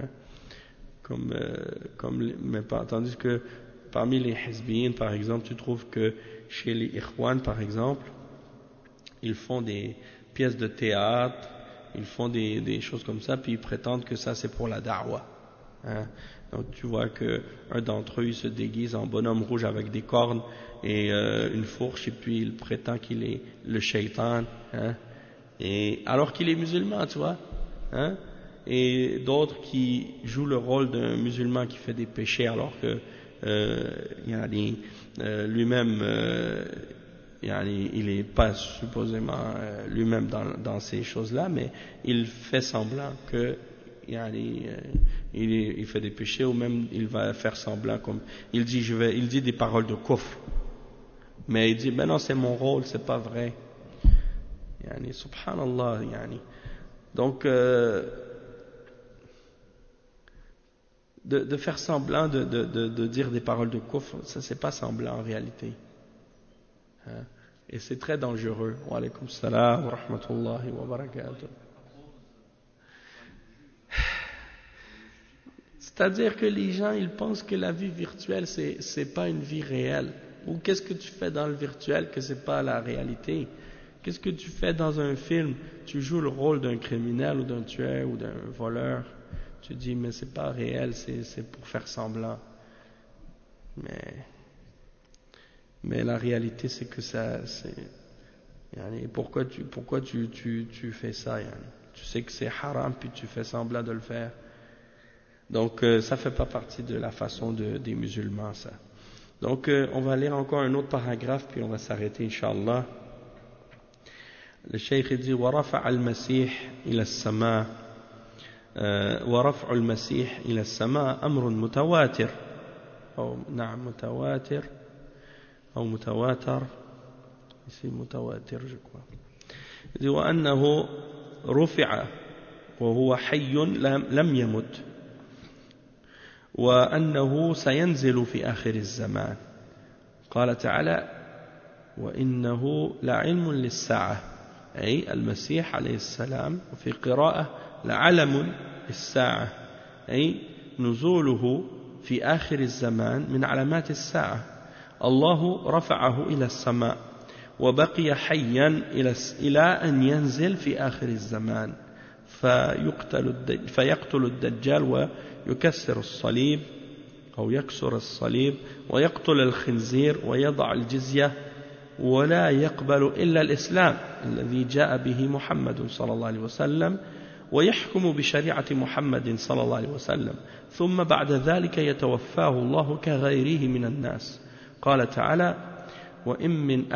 Tandis que parmi les hizbiyin, par exemple, tu trouves que chez les ikhwan, par exemple, ils font des pièces de théâtre, ils font des choses comme ça, puis ils prétendent que ça c'est pour la da'wah. Hein? Donc tu vois qu'un d'entre eux il se déguise en bonhomme rouge avec des cornes et une fourche, et puis il prétend qu'il est le shaitan, hein? Et alors qu'il est musulman, tu vois, hein? Et d'autres qui jouent le rôle d'un musulman qui fait des péchés alors que lui-même il n'est pas supposément lui-même dans ces choses-là, mais il fait semblant que il fait des péchés, ou même il va faire semblant comme il dit des paroles de kufr, mais il dit mais non, c'est mon rôle, c'est pas vrai. Subhanallah. Donc de faire semblant de dire des paroles de kufr, ça c'est pas semblant en réalité. Hein? Et c'est très dangereux. Wa alaykum salam wa rahmatullahi wa barakatuh. C'est-à-dire que les gens, ils pensent que la vie virtuelle, c'est pas une vie réelle. Ou qu'est-ce que tu fais dans le virtuel que c'est pas la réalité? Qu'est-ce que tu fais dans un film? Tu joues le rôle d'un criminel ou d'un tueur ou d'un voleur. Tu dis, mais c'est pas réel, c'est pour faire semblant. Mais la réalité, c'est que ça, pourquoi tu fais ça? Tu sais que c'est haram, puis tu fais semblant de le faire. Donc, ça fait pas partie de la façon des musulmans, ça. Donc, on va lire encore un autre paragraphe, puis on va s'arrêter, Inch'Allah. Le cheikh dit, وَرَفَعَ الْمَسِيحِ إِلَى السَّمَاءِ ورفع المسيح إلى السماء أمر متواتر أو نعم متواتر أو متواتر ici متواتر je crois. وأنه رفع وهو حي لم يمت وأنه سينزل في آخر الزمان. قال تعالى وإنه لعلم للساعة، أي المسيح عليه السلام، وفي قراءة لعلم الساعة، أي نزوله في آخر الزمان من علامات الساعة. الله رفعه إلى السماء وبقي حيا إلى أن ينزل في آخر الزمان فيقتل الدجال ويكسر الصليب أو يكسر الصليب ويقتل الخنزير ويضع الجزية ولا يقبل إلا الإسلام الذي جاء به محمد صلى الله عليه وسلم ويحكم بشريعة محمد صلى الله عليه وسلم ثم بعد ذلك يتوفاه الله كغيره من الناس. قال تعالى وإن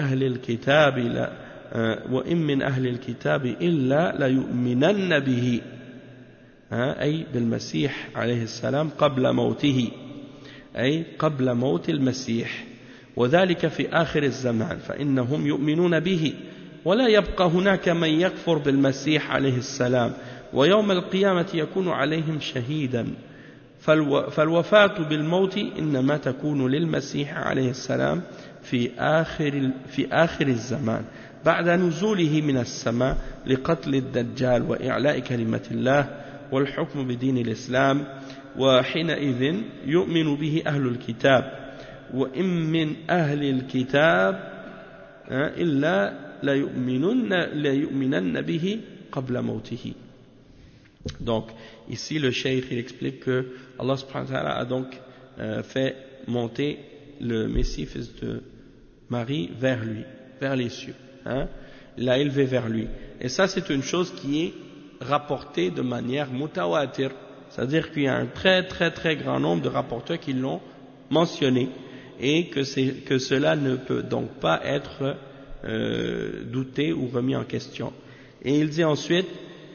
من أهل الكتاب إلا ليؤمنن به، أي بالمسيح عليه السلام قبل موته، أي قبل موت المسيح، وذلك في آخر الزمان فإنهم يؤمنون به ولا يبقى هناك من يكفر بالمسيح عليه السلام ويوم القيامة يكون عليهم شهيدا. فالوفاة بالموت إنما تكون للمسيح عليه السلام في آخر الزمان بعد نزوله من السماء لقتل الدجال وإعلاء كلمة الله والحكم بدين الإسلام، وحينئذ يؤمن به أهل الكتاب وإن من أهل الكتاب إلا ليؤمنن به قبل موته. Donc ici le cheikh il explique que Allah subhanahu wa ta'ala a donc fait monter le Messie fils de Marie vers lui, vers les cieux, il l'a élevé vers lui, et ça c'est une chose qui est rapportée de manière mutawatir, c'est-à-dire qu'il y a un très très très grand nombre de rapporteurs qui l'ont mentionné, et que cela ne peut donc pas être douté ou remis en question. Et il dit ensuite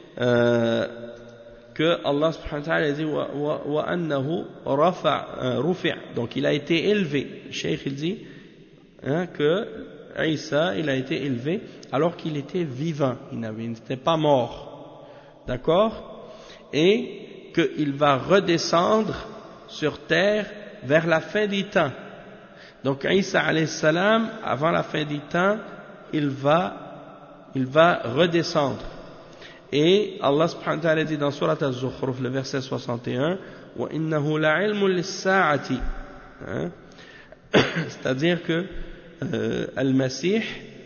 que Allah subhanahu wa ta'ala dit wa annahu rufi', donc il a été élevé. Le cheikh il dit que Isa il a été élevé alors qu'il était vivant, il n'était pas mort, d'accord, et qu'il va redescendre sur terre vers la fin des temps. Donc Isa alayhi salam, avant la fin des temps, il va redescendre. Et Allah subhanahu wa ta'ala dit dans Surat Az-Zukhruf, le verset 61, wa innahu la'ilmun lis-sa'ati, c'est-à-dire que Al-Masih,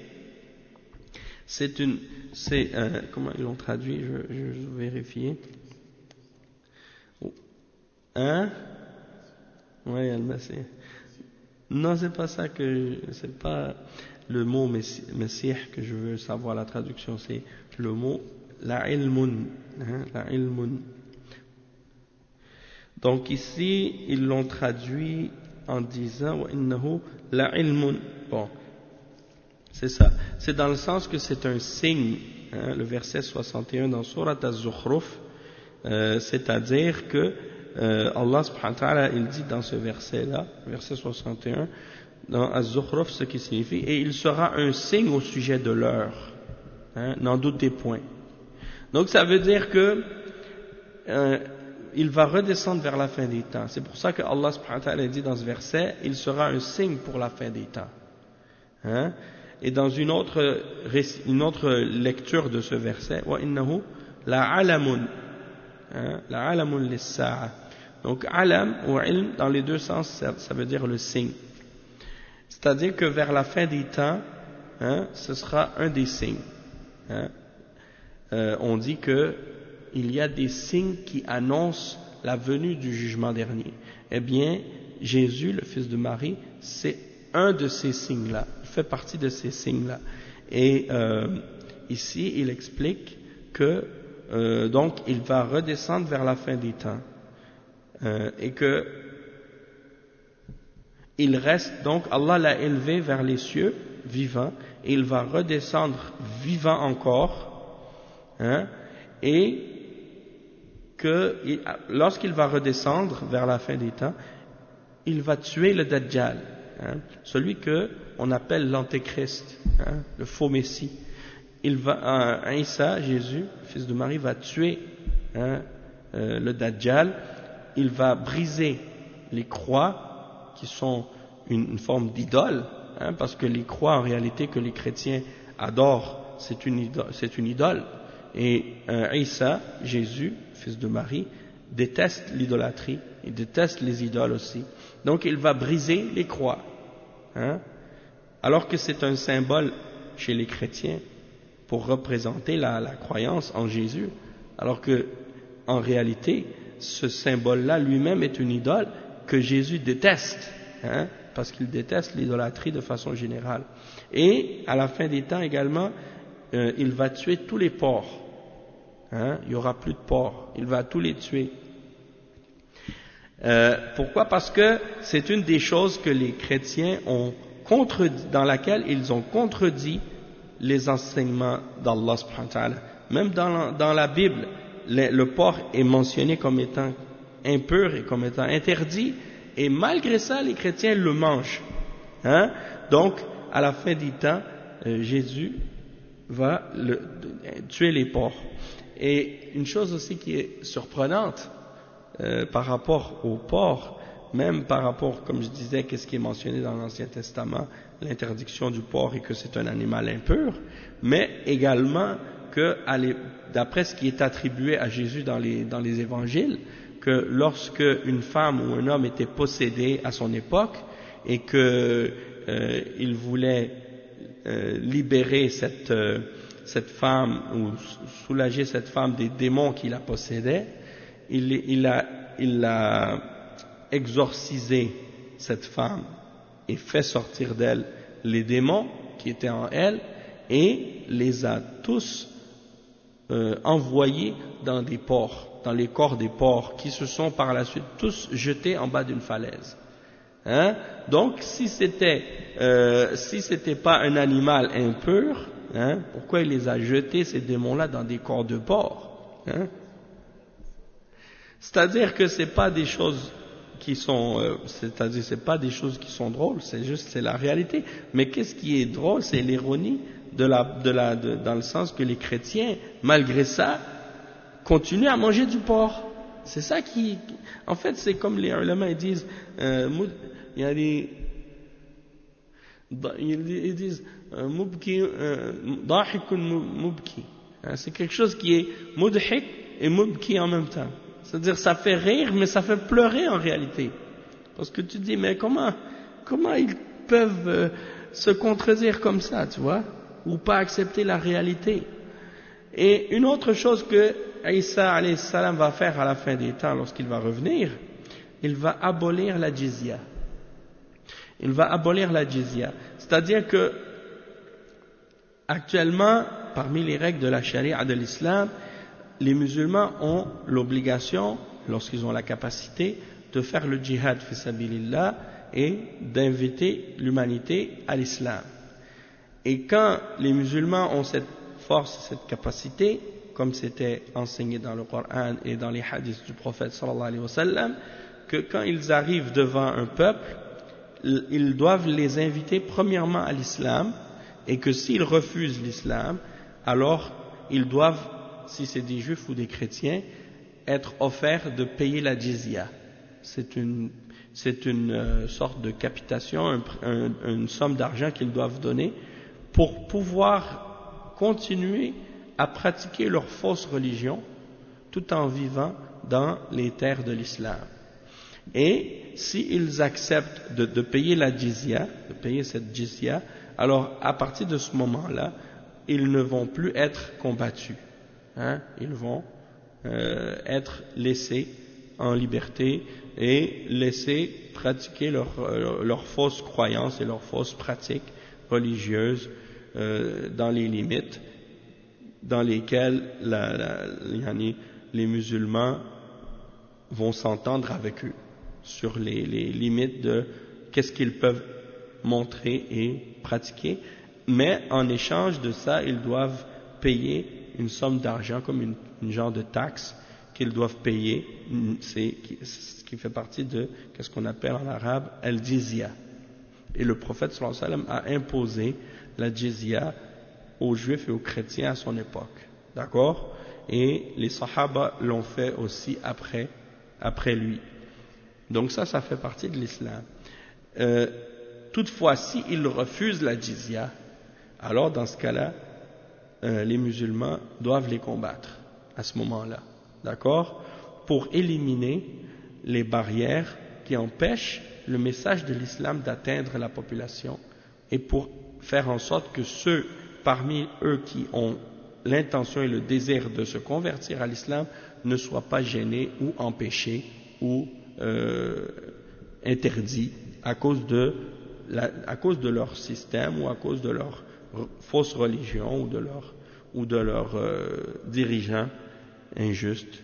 comment ils l'ont traduit, je vais vérifier. Oui, Al-Masih. Non, c'est pas ça c'est pas le mot Messie que je veux savoir la traduction, c'est le mot la ilmun. Donc ici, ils l'ont traduit en disant wa innahu la ilmun. Bon, c'est ça. C'est dans le sens que c'est un signe, le verset 61 dans Surat Az-Zukhruf, c'est-à-dire que Allah subhanahu wa ta'ala, il dit dans ce verset-là, verset 61, dans Az-Zukhruf, ce qui signifie, et il sera un signe au sujet de l'heure, n'en doutez point. Donc ça veut dire que il va redescendre vers la fin des temps. C'est pour ça que Allah subhanahu wa ta'ala dit dans ce verset, il sera un signe pour la fin des temps. Et dans une autre lecture de ce verset, wa innahu la alamun, la alamun lis-sa'a. Donc alam ou ilm, dans les deux sens, ça veut dire le signe. C'est-à-dire que vers la fin des temps, ce sera un des signes. On dit que il y a des signes qui annoncent la venue du jugement dernier. Eh bien, Jésus, le fils de Marie, c'est un de ces signes-là. Il fait partie de ces signes-là. Et ici, il explique que donc il va redescendre vers la fin des temps, et que il reste donc, Allah l'a élevé vers les cieux vivant, et il va redescendre vivant encore, et que lorsqu'il va redescendre vers la fin des temps, il va tuer le Dajjal, celui que on appelle l'Antéchrist, le faux Messie. Isa, Jésus, fils de Marie, va tuer le Dajjal. Il va briser les croix qui sont une forme d'idole, parce que les croix en réalité que les chrétiens adorent, c'est une idole. Et Isa, Jésus, fils de Marie, déteste l'idolâtrie, il déteste les idoles aussi. Donc il va briser les croix, alors que c'est un symbole chez les chrétiens pour représenter la croyance en Jésus, alors que en réalité ce symbole-là lui-même est une idole que Jésus déteste, parce qu'il déteste l'idolâtrie de façon générale. Et à la fin des temps également, il va tuer tous les porcs. Il n'y aura plus de porcs, il va tous les tuer. Pourquoi? Parce que c'est une des choses que les chrétiens ont contredit, dans laquelle ils ont contredit les enseignements d'Allah subhanahu wa ta'ala. Même dans la Bible, le porc est mentionné comme étant impur et comme étant interdit, et malgré ça, les chrétiens le mangent. Donc, à la fin du temps, Jésus va tuer les porcs. Et une chose aussi qui est surprenante par rapport aux porcs, même par rapport, comme je disais, qu'est-ce qui est mentionné dans l'Ancien Testament, l'interdiction du porc et que c'est un animal impur, mais également que, d'après ce qui est attribué à Jésus dans les évangiles, que lorsque une femme ou un homme était possédé à son époque, et que il voulait libérer cette femme ou soulager cette femme des démons qui la possédaient, il a exorcisé cette femme et fait sortir d'elle les démons qui étaient en elle et les a tous envoyés dans des porcs, dans les corps des porcs qui se sont par la suite tous jetés en bas d'une falaise. Hein? Donc si c'était pas un animal impur, hein, pourquoi il les a jetés ces démons-là dans des corps de porcs? Hein? C'est-à-dire que c'est pas des choses qui sont, c'est pas des choses qui sont drôles, c'est la réalité. Mais qu'est-ce qui est drôle, c'est l'ironie dans le sens que les chrétiens, malgré ça, continuent à manger du porc. C'est ça qui, en fait, c'est comme les ulama ils disent, ils disent, mubki, dahikun mubki. C'est quelque chose qui est mudhik et mubki en même temps. C'est-à-dire ça fait rire, mais ça fait pleurer en réalité. Parce que tu dis, mais comment ils peuvent se contredire comme ça, tu vois, ou pas accepter la réalité. Et une autre chose que Isa alayhi salam va faire à la fin des temps, lorsqu'il va revenir, il va abolir la jizya. Il va abolir la jizya. C'est-à-dire que, actuellement, parmi les règles de la charia de l'islam, les musulmans ont l'obligation, lorsqu'ils ont la capacité, de faire le djihad fi sabilillah et d'inviter l'humanité à l'islam. Et quand les musulmans ont cette force, cette capacité, comme c'était enseigné dans le Coran et dans les hadiths du prophète sallallahu alayhi wa sallam, que quand ils arrivent devant un peuple, ils doivent les inviter premièrement à l'islam, et que s'ils refusent l'islam, alors ils doivent, si c'est des juifs ou des chrétiens, être offerts de payer la jizya. C'est une sorte de capitation, une somme d'argent qu'ils doivent donner pour pouvoir continuer à pratiquer leur fausse religion tout en vivant dans les terres de l'islam. Et s'ils acceptent de payer la jizya, de payer cette jizya, alors à partir de ce moment-là, ils ne vont plus être combattus. Hein? Ils vont être laissés en liberté et laissés pratiquer leurs fausses croyances et leurs fausses pratiques religieuses dans les limites dans lesquelles les musulmans vont s'entendre avec eux sur les limites de qu'est-ce qu'ils peuvent montrer et pratiquer, mais en échange de ça, ils doivent payer une somme d'argent comme une genre de taxe qu'ils doivent payer, ce qui fait partie de ce qu'on appelle en arabe al-jizya. Et le prophète sallallahu alayhi wa sallam a imposé la jizya aux juifs et aux chrétiens à son époque, d'accord? Et les sahaba l'ont fait aussi après lui. Donc ça fait partie de l'islam. Toutefois, s'ils refusent la jizya, alors dans ce cas-là, les musulmans doivent les combattre à ce moment-là, d'accord? Pour éliminer les barrières qui empêchent le message de l'islam d'atteindre la population et pour faire en sorte que ceux parmi eux qui ont l'intention et le désir de se convertir à l'islam ne soient pas gênés ou empêchés ou interdits à cause de leur système ou à cause de leur fausse religion ou de leurs dirigeants injustes.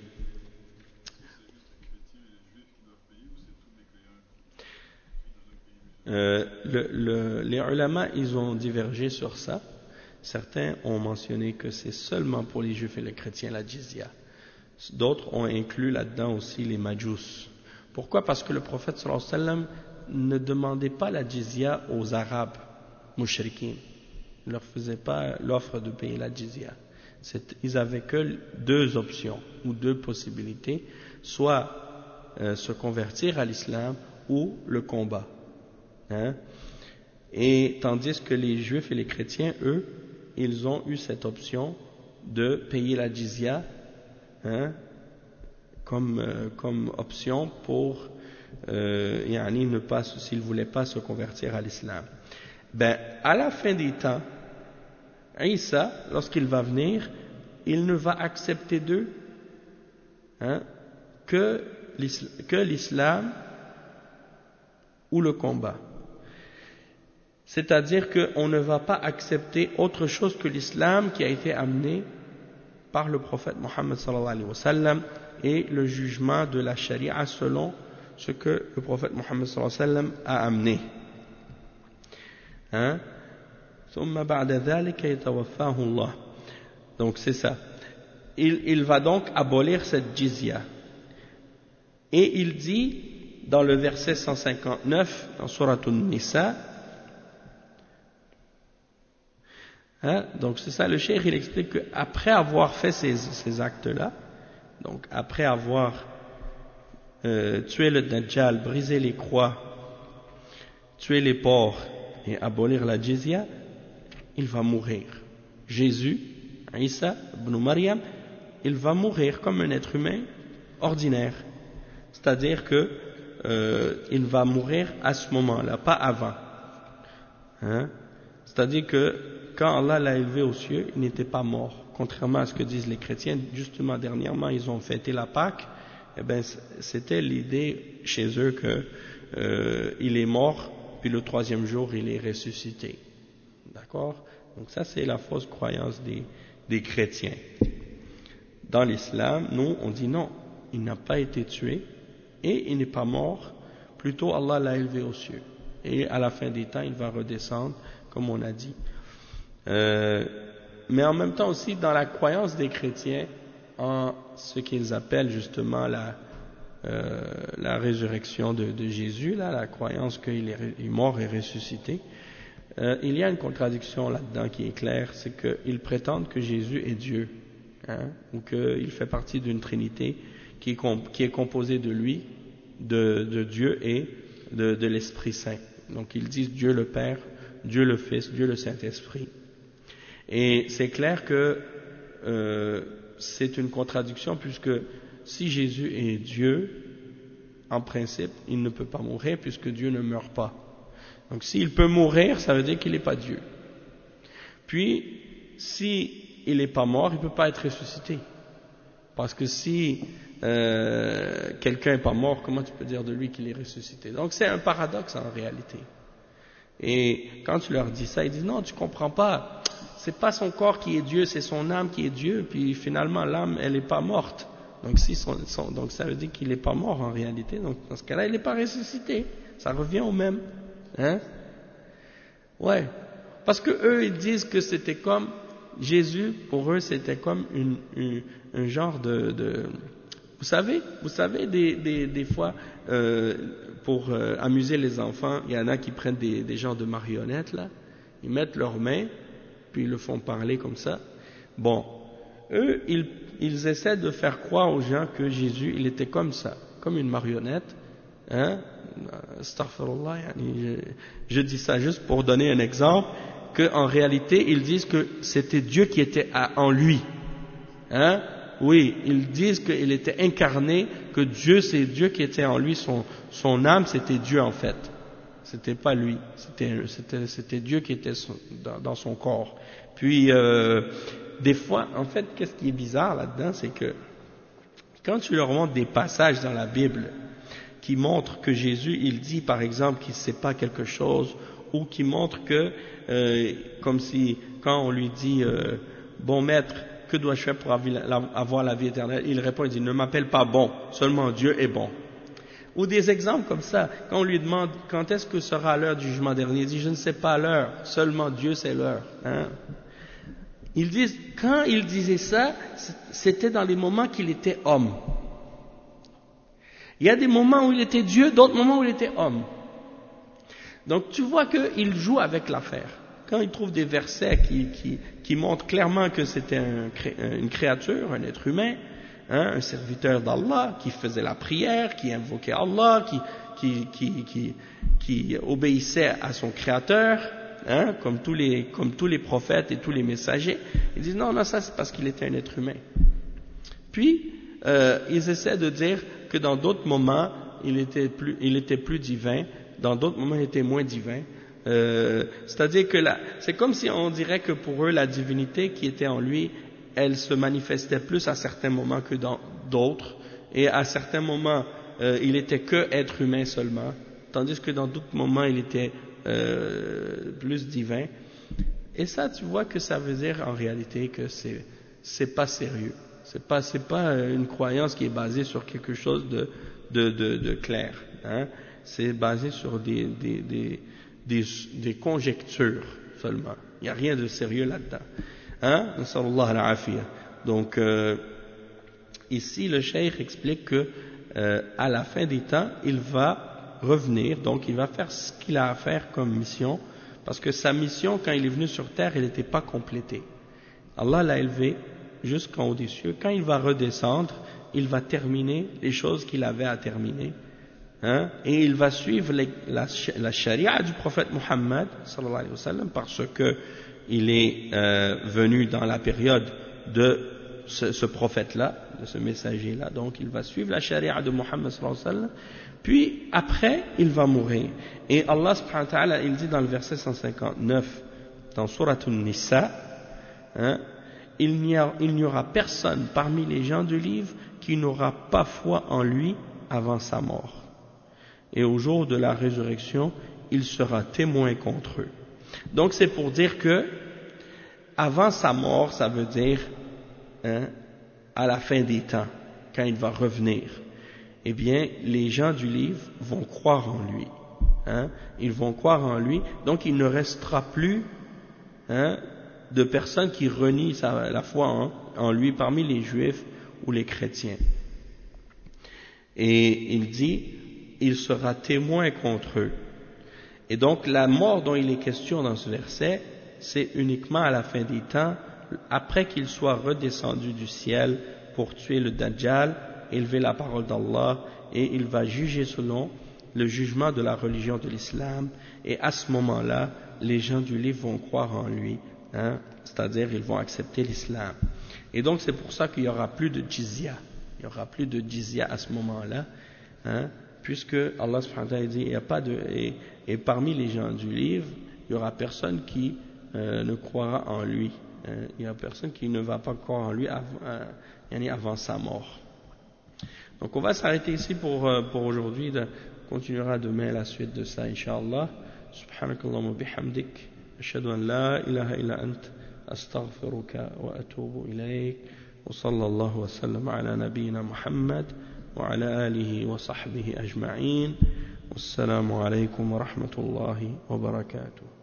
Les ulama, ils ont divergé sur ça. Certains ont mentionné que c'est seulement pour les juifs et les chrétiens la jizya. D'autres ont inclus là-dedans aussi les majous. Pourquoi? Parce que le prophète sallallahu alayhi wa sallam ne demandait pas la jizya aux arabes mushrikin. Il ne leur faisait pas l'offre de payer la jizya. Ils avaient que deux options ou deux possibilités, soit se convertir à l'islam ou le combat. Hein? Et tandis que les juifs et les chrétiens, eux, ils ont eu cette option de payer la jizya, hein, comme option pour s'il ne voulait pas se convertir à l'islam. Ben, à la fin des temps, Isa, lorsqu'il va venir, il ne va accepter d'eux que l'islam ou le combat. C'est-à-dire qu'on ne va pas accepter autre chose que l'islam qui a été amené par le prophète Mohammed sallallahu alayhi wa sallam et le jugement de la charia selon ce que le prophète Mohammed sallallahu alayhi wa sallam a amené. Donc c'est ça. Il va donc abolir cette jizya. Et il dit dans le verset 159 dans Surat An-Nisa, donc c'est ça, le cheikh il explique qu'après avoir fait ces actes-là, donc après avoir tué le Dajjal, brisé les croix, tué les porcs et abolir la jizya, il va mourir. Jésus, Isa ibn Maryam, il va mourir comme un être humain ordinaire. C'est-à-dire que il va mourir à ce moment-là, pas avant. C'est-à-dire que quand Allah l'a élevé aux cieux, il n'était pas mort. Contrairement à ce que disent les chrétiens, justement dernièrement ils ont fêté la Pâque, eh ben c'était l'idée chez eux que il est mort, puis le troisième jour il est ressuscité. D'accord? Donc ça c'est la fausse croyance des chrétiens. Dans l'islam, nous on dit non, il n'a pas été tué et il n'est pas mort, plutôt Allah l'a élevé aux cieux. Et à la fin des temps il va redescendre, comme on a dit. Mais en même temps aussi dans la croyance des chrétiens en ce qu'ils appellent justement la résurrection de Jésus, là, la croyance qu'il est mort et ressuscité, il y a une contradiction là-dedans qui est claire, c'est qu'ils prétendent que Jésus est Dieu, ou qu'il fait partie d'une trinité qui est composée de lui, de Dieu et de l'Esprit Saint. Donc ils disent Dieu le Père, Dieu le Fils, Dieu le Saint-Esprit. Et c'est clair que c'est une contradiction puisque si Jésus est Dieu, en principe, il ne peut pas mourir puisque Dieu ne meurt pas. Donc s'il peut mourir, ça veut dire qu'il n'est pas Dieu. Puis, si il n'est pas mort, il ne peut pas être ressuscité. Parce que si quelqu'un n'est pas mort, comment tu peux dire de lui qu'il est ressuscité? Donc c'est un paradoxe en réalité. Et quand tu leur dis ça, ils disent non, tu comprends pas. C'est pas son corps qui est Dieu, c'est son âme qui est Dieu. Puis finalement, l'âme, elle n'est pas morte. Donc, donc ça veut dire qu'il n'est pas mort en réalité. Donc dans ce cas-là, il n'est pas ressuscité. Ça revient au même. Ouais. Parce que eux, ils disent que c'était comme Jésus. Pour eux, c'était comme un genre de vous savez, des fois, pour amuser les enfants, il y en a qui prennent des genres de marionnettes là. Ils mettent leurs mains, puis ils le font parler comme ça. Bon, eux, ils essaient de faire croire aux gens que Jésus, il était comme ça, comme une marionnette. Astaghfirullah, je dis ça juste pour donner un exemple, qu'en réalité, ils disent que c'était Dieu qui était en lui. Oui, ils disent qu'il était incarné, que Dieu, c'est Dieu qui était en lui, son âme, c'était Dieu en fait. C'était pas lui, c'était Dieu qui était dans son corps. Puis, des fois, en fait, qu'est-ce qui est bizarre là-dedans, c'est que quand tu leur montres des passages dans la Bible qui montrent que Jésus, il dit par exemple qu'il ne sait pas quelque chose, ou qui montrent que, comme si, quand on lui dit, bon maître, que dois-je faire pour avoir la vie éternelle? Il répond, il dit, ne m'appelle pas bon, seulement Dieu est bon. Ou des exemples comme ça, quand on lui demande quand est-ce que sera l'heure du jugement dernier, il dit je ne sais pas l'heure, seulement Dieu sait l'heure. Ils disent, quand il disait ça, c'était dans les moments qu'il était homme. Il y a des moments où il était Dieu, d'autres moments où il était homme. Donc tu vois qu'il joue avec l'affaire. Quand il trouve des versets qui montrent clairement que c'était une créature, un être humain, un serviteur d'Allah, qui faisait la prière, qui invoquait Allah, qui obéissait à son créateur, comme tous les prophètes et tous les messagers, ils disent non, ça c'est parce qu'il était un être humain. Puis, ils essaient de dire que dans d'autres moments, il était plus divin, dans d'autres moments il était moins divin. C'est-à-dire que c'est comme si on dirait que pour eux la divinité qui était en lui, elle se manifestait plus à certains moments que dans d'autres, et à certains moments il était que être humain seulement, tandis que dans d'autres moments il était plus divin. Et ça, tu vois que ça veut dire en réalité que c'est pas sérieux, c'est pas une croyance qui est basée sur quelque chose de clair, hein. C'est basé sur des conjectures seulement. Il n'y a rien de sérieux là-dedans. Hein? Nasallallahu al-afiyah. Donc, ici, le cheikh explique que, à la fin des temps, il va revenir, donc il va faire ce qu'il a à faire comme mission, parce que sa mission, quand il est venu sur terre, elle n'était pas complétée. Allah l'a élevé jusqu'en haut des cieux. Quand il va redescendre, il va terminer les choses qu'il avait à terminer. Hein, et il va suivre la charia du prophète Muhammad sallallahu alayhi wa sallam, parce que il est venu dans la période de ce prophète-là, de ce messager-là. Donc il va suivre la charia de Muhammad sallallahu alayhi wa sallam, puis après il va mourir. Et Allah subhanahu wa ta'ala, il dit dans le verset 159 dans Surat An-Nisa, hein, il n'y aura personne parmi les gens du livre qui n'aura pas foi en lui avant sa mort. Et au jour de la résurrection, il sera témoin contre eux. Donc c'est pour dire que avant sa mort, ça veut dire à la fin des temps, quand il va revenir, eh bien les gens du livre vont croire en lui. Hein, ils vont croire en lui, donc il ne restera plus de personnes qui renient la foi en lui parmi les juifs ou les chrétiens. Et il dit, il sera témoin contre eux. Et donc la mort dont il est question dans ce verset, c'est uniquement à la fin des temps, après qu'il soit redescendu du ciel pour tuer le Dajjal, élever la parole d'Allah, et il va juger selon le jugement de la religion de l'islam, et à ce moment-là, les gens du livre vont croire en lui, hein, c'est-à-dire ils vont accepter l'islam. Et donc c'est pour ça qu'il n'y aura plus de jizya, il n'y aura plus de jizya à ce moment-là, hein, puisque Allah subhanahu wa ta'ala dit, il n'y a pas et parmi les gens du livre, il n'y aura personne qui ne croira en lui, il n'y a personne qui ne va pas croire en lui avant sa mort. Donc on va s'arrêter ici pour aujourd'hui, on continuera demain la suite de ça, Inch'Allah. Subhanakallahumma bihamdik, ashhadu an la ilaha illa ant, astaghfiruka wa atubu ilayk, wa sallallahu wa sallam ala nabiyyina Muhammad wa ala alihi wa sahbihi ajma'in. Wassalamu alaykum wa rahmatullahi wa barakatuh.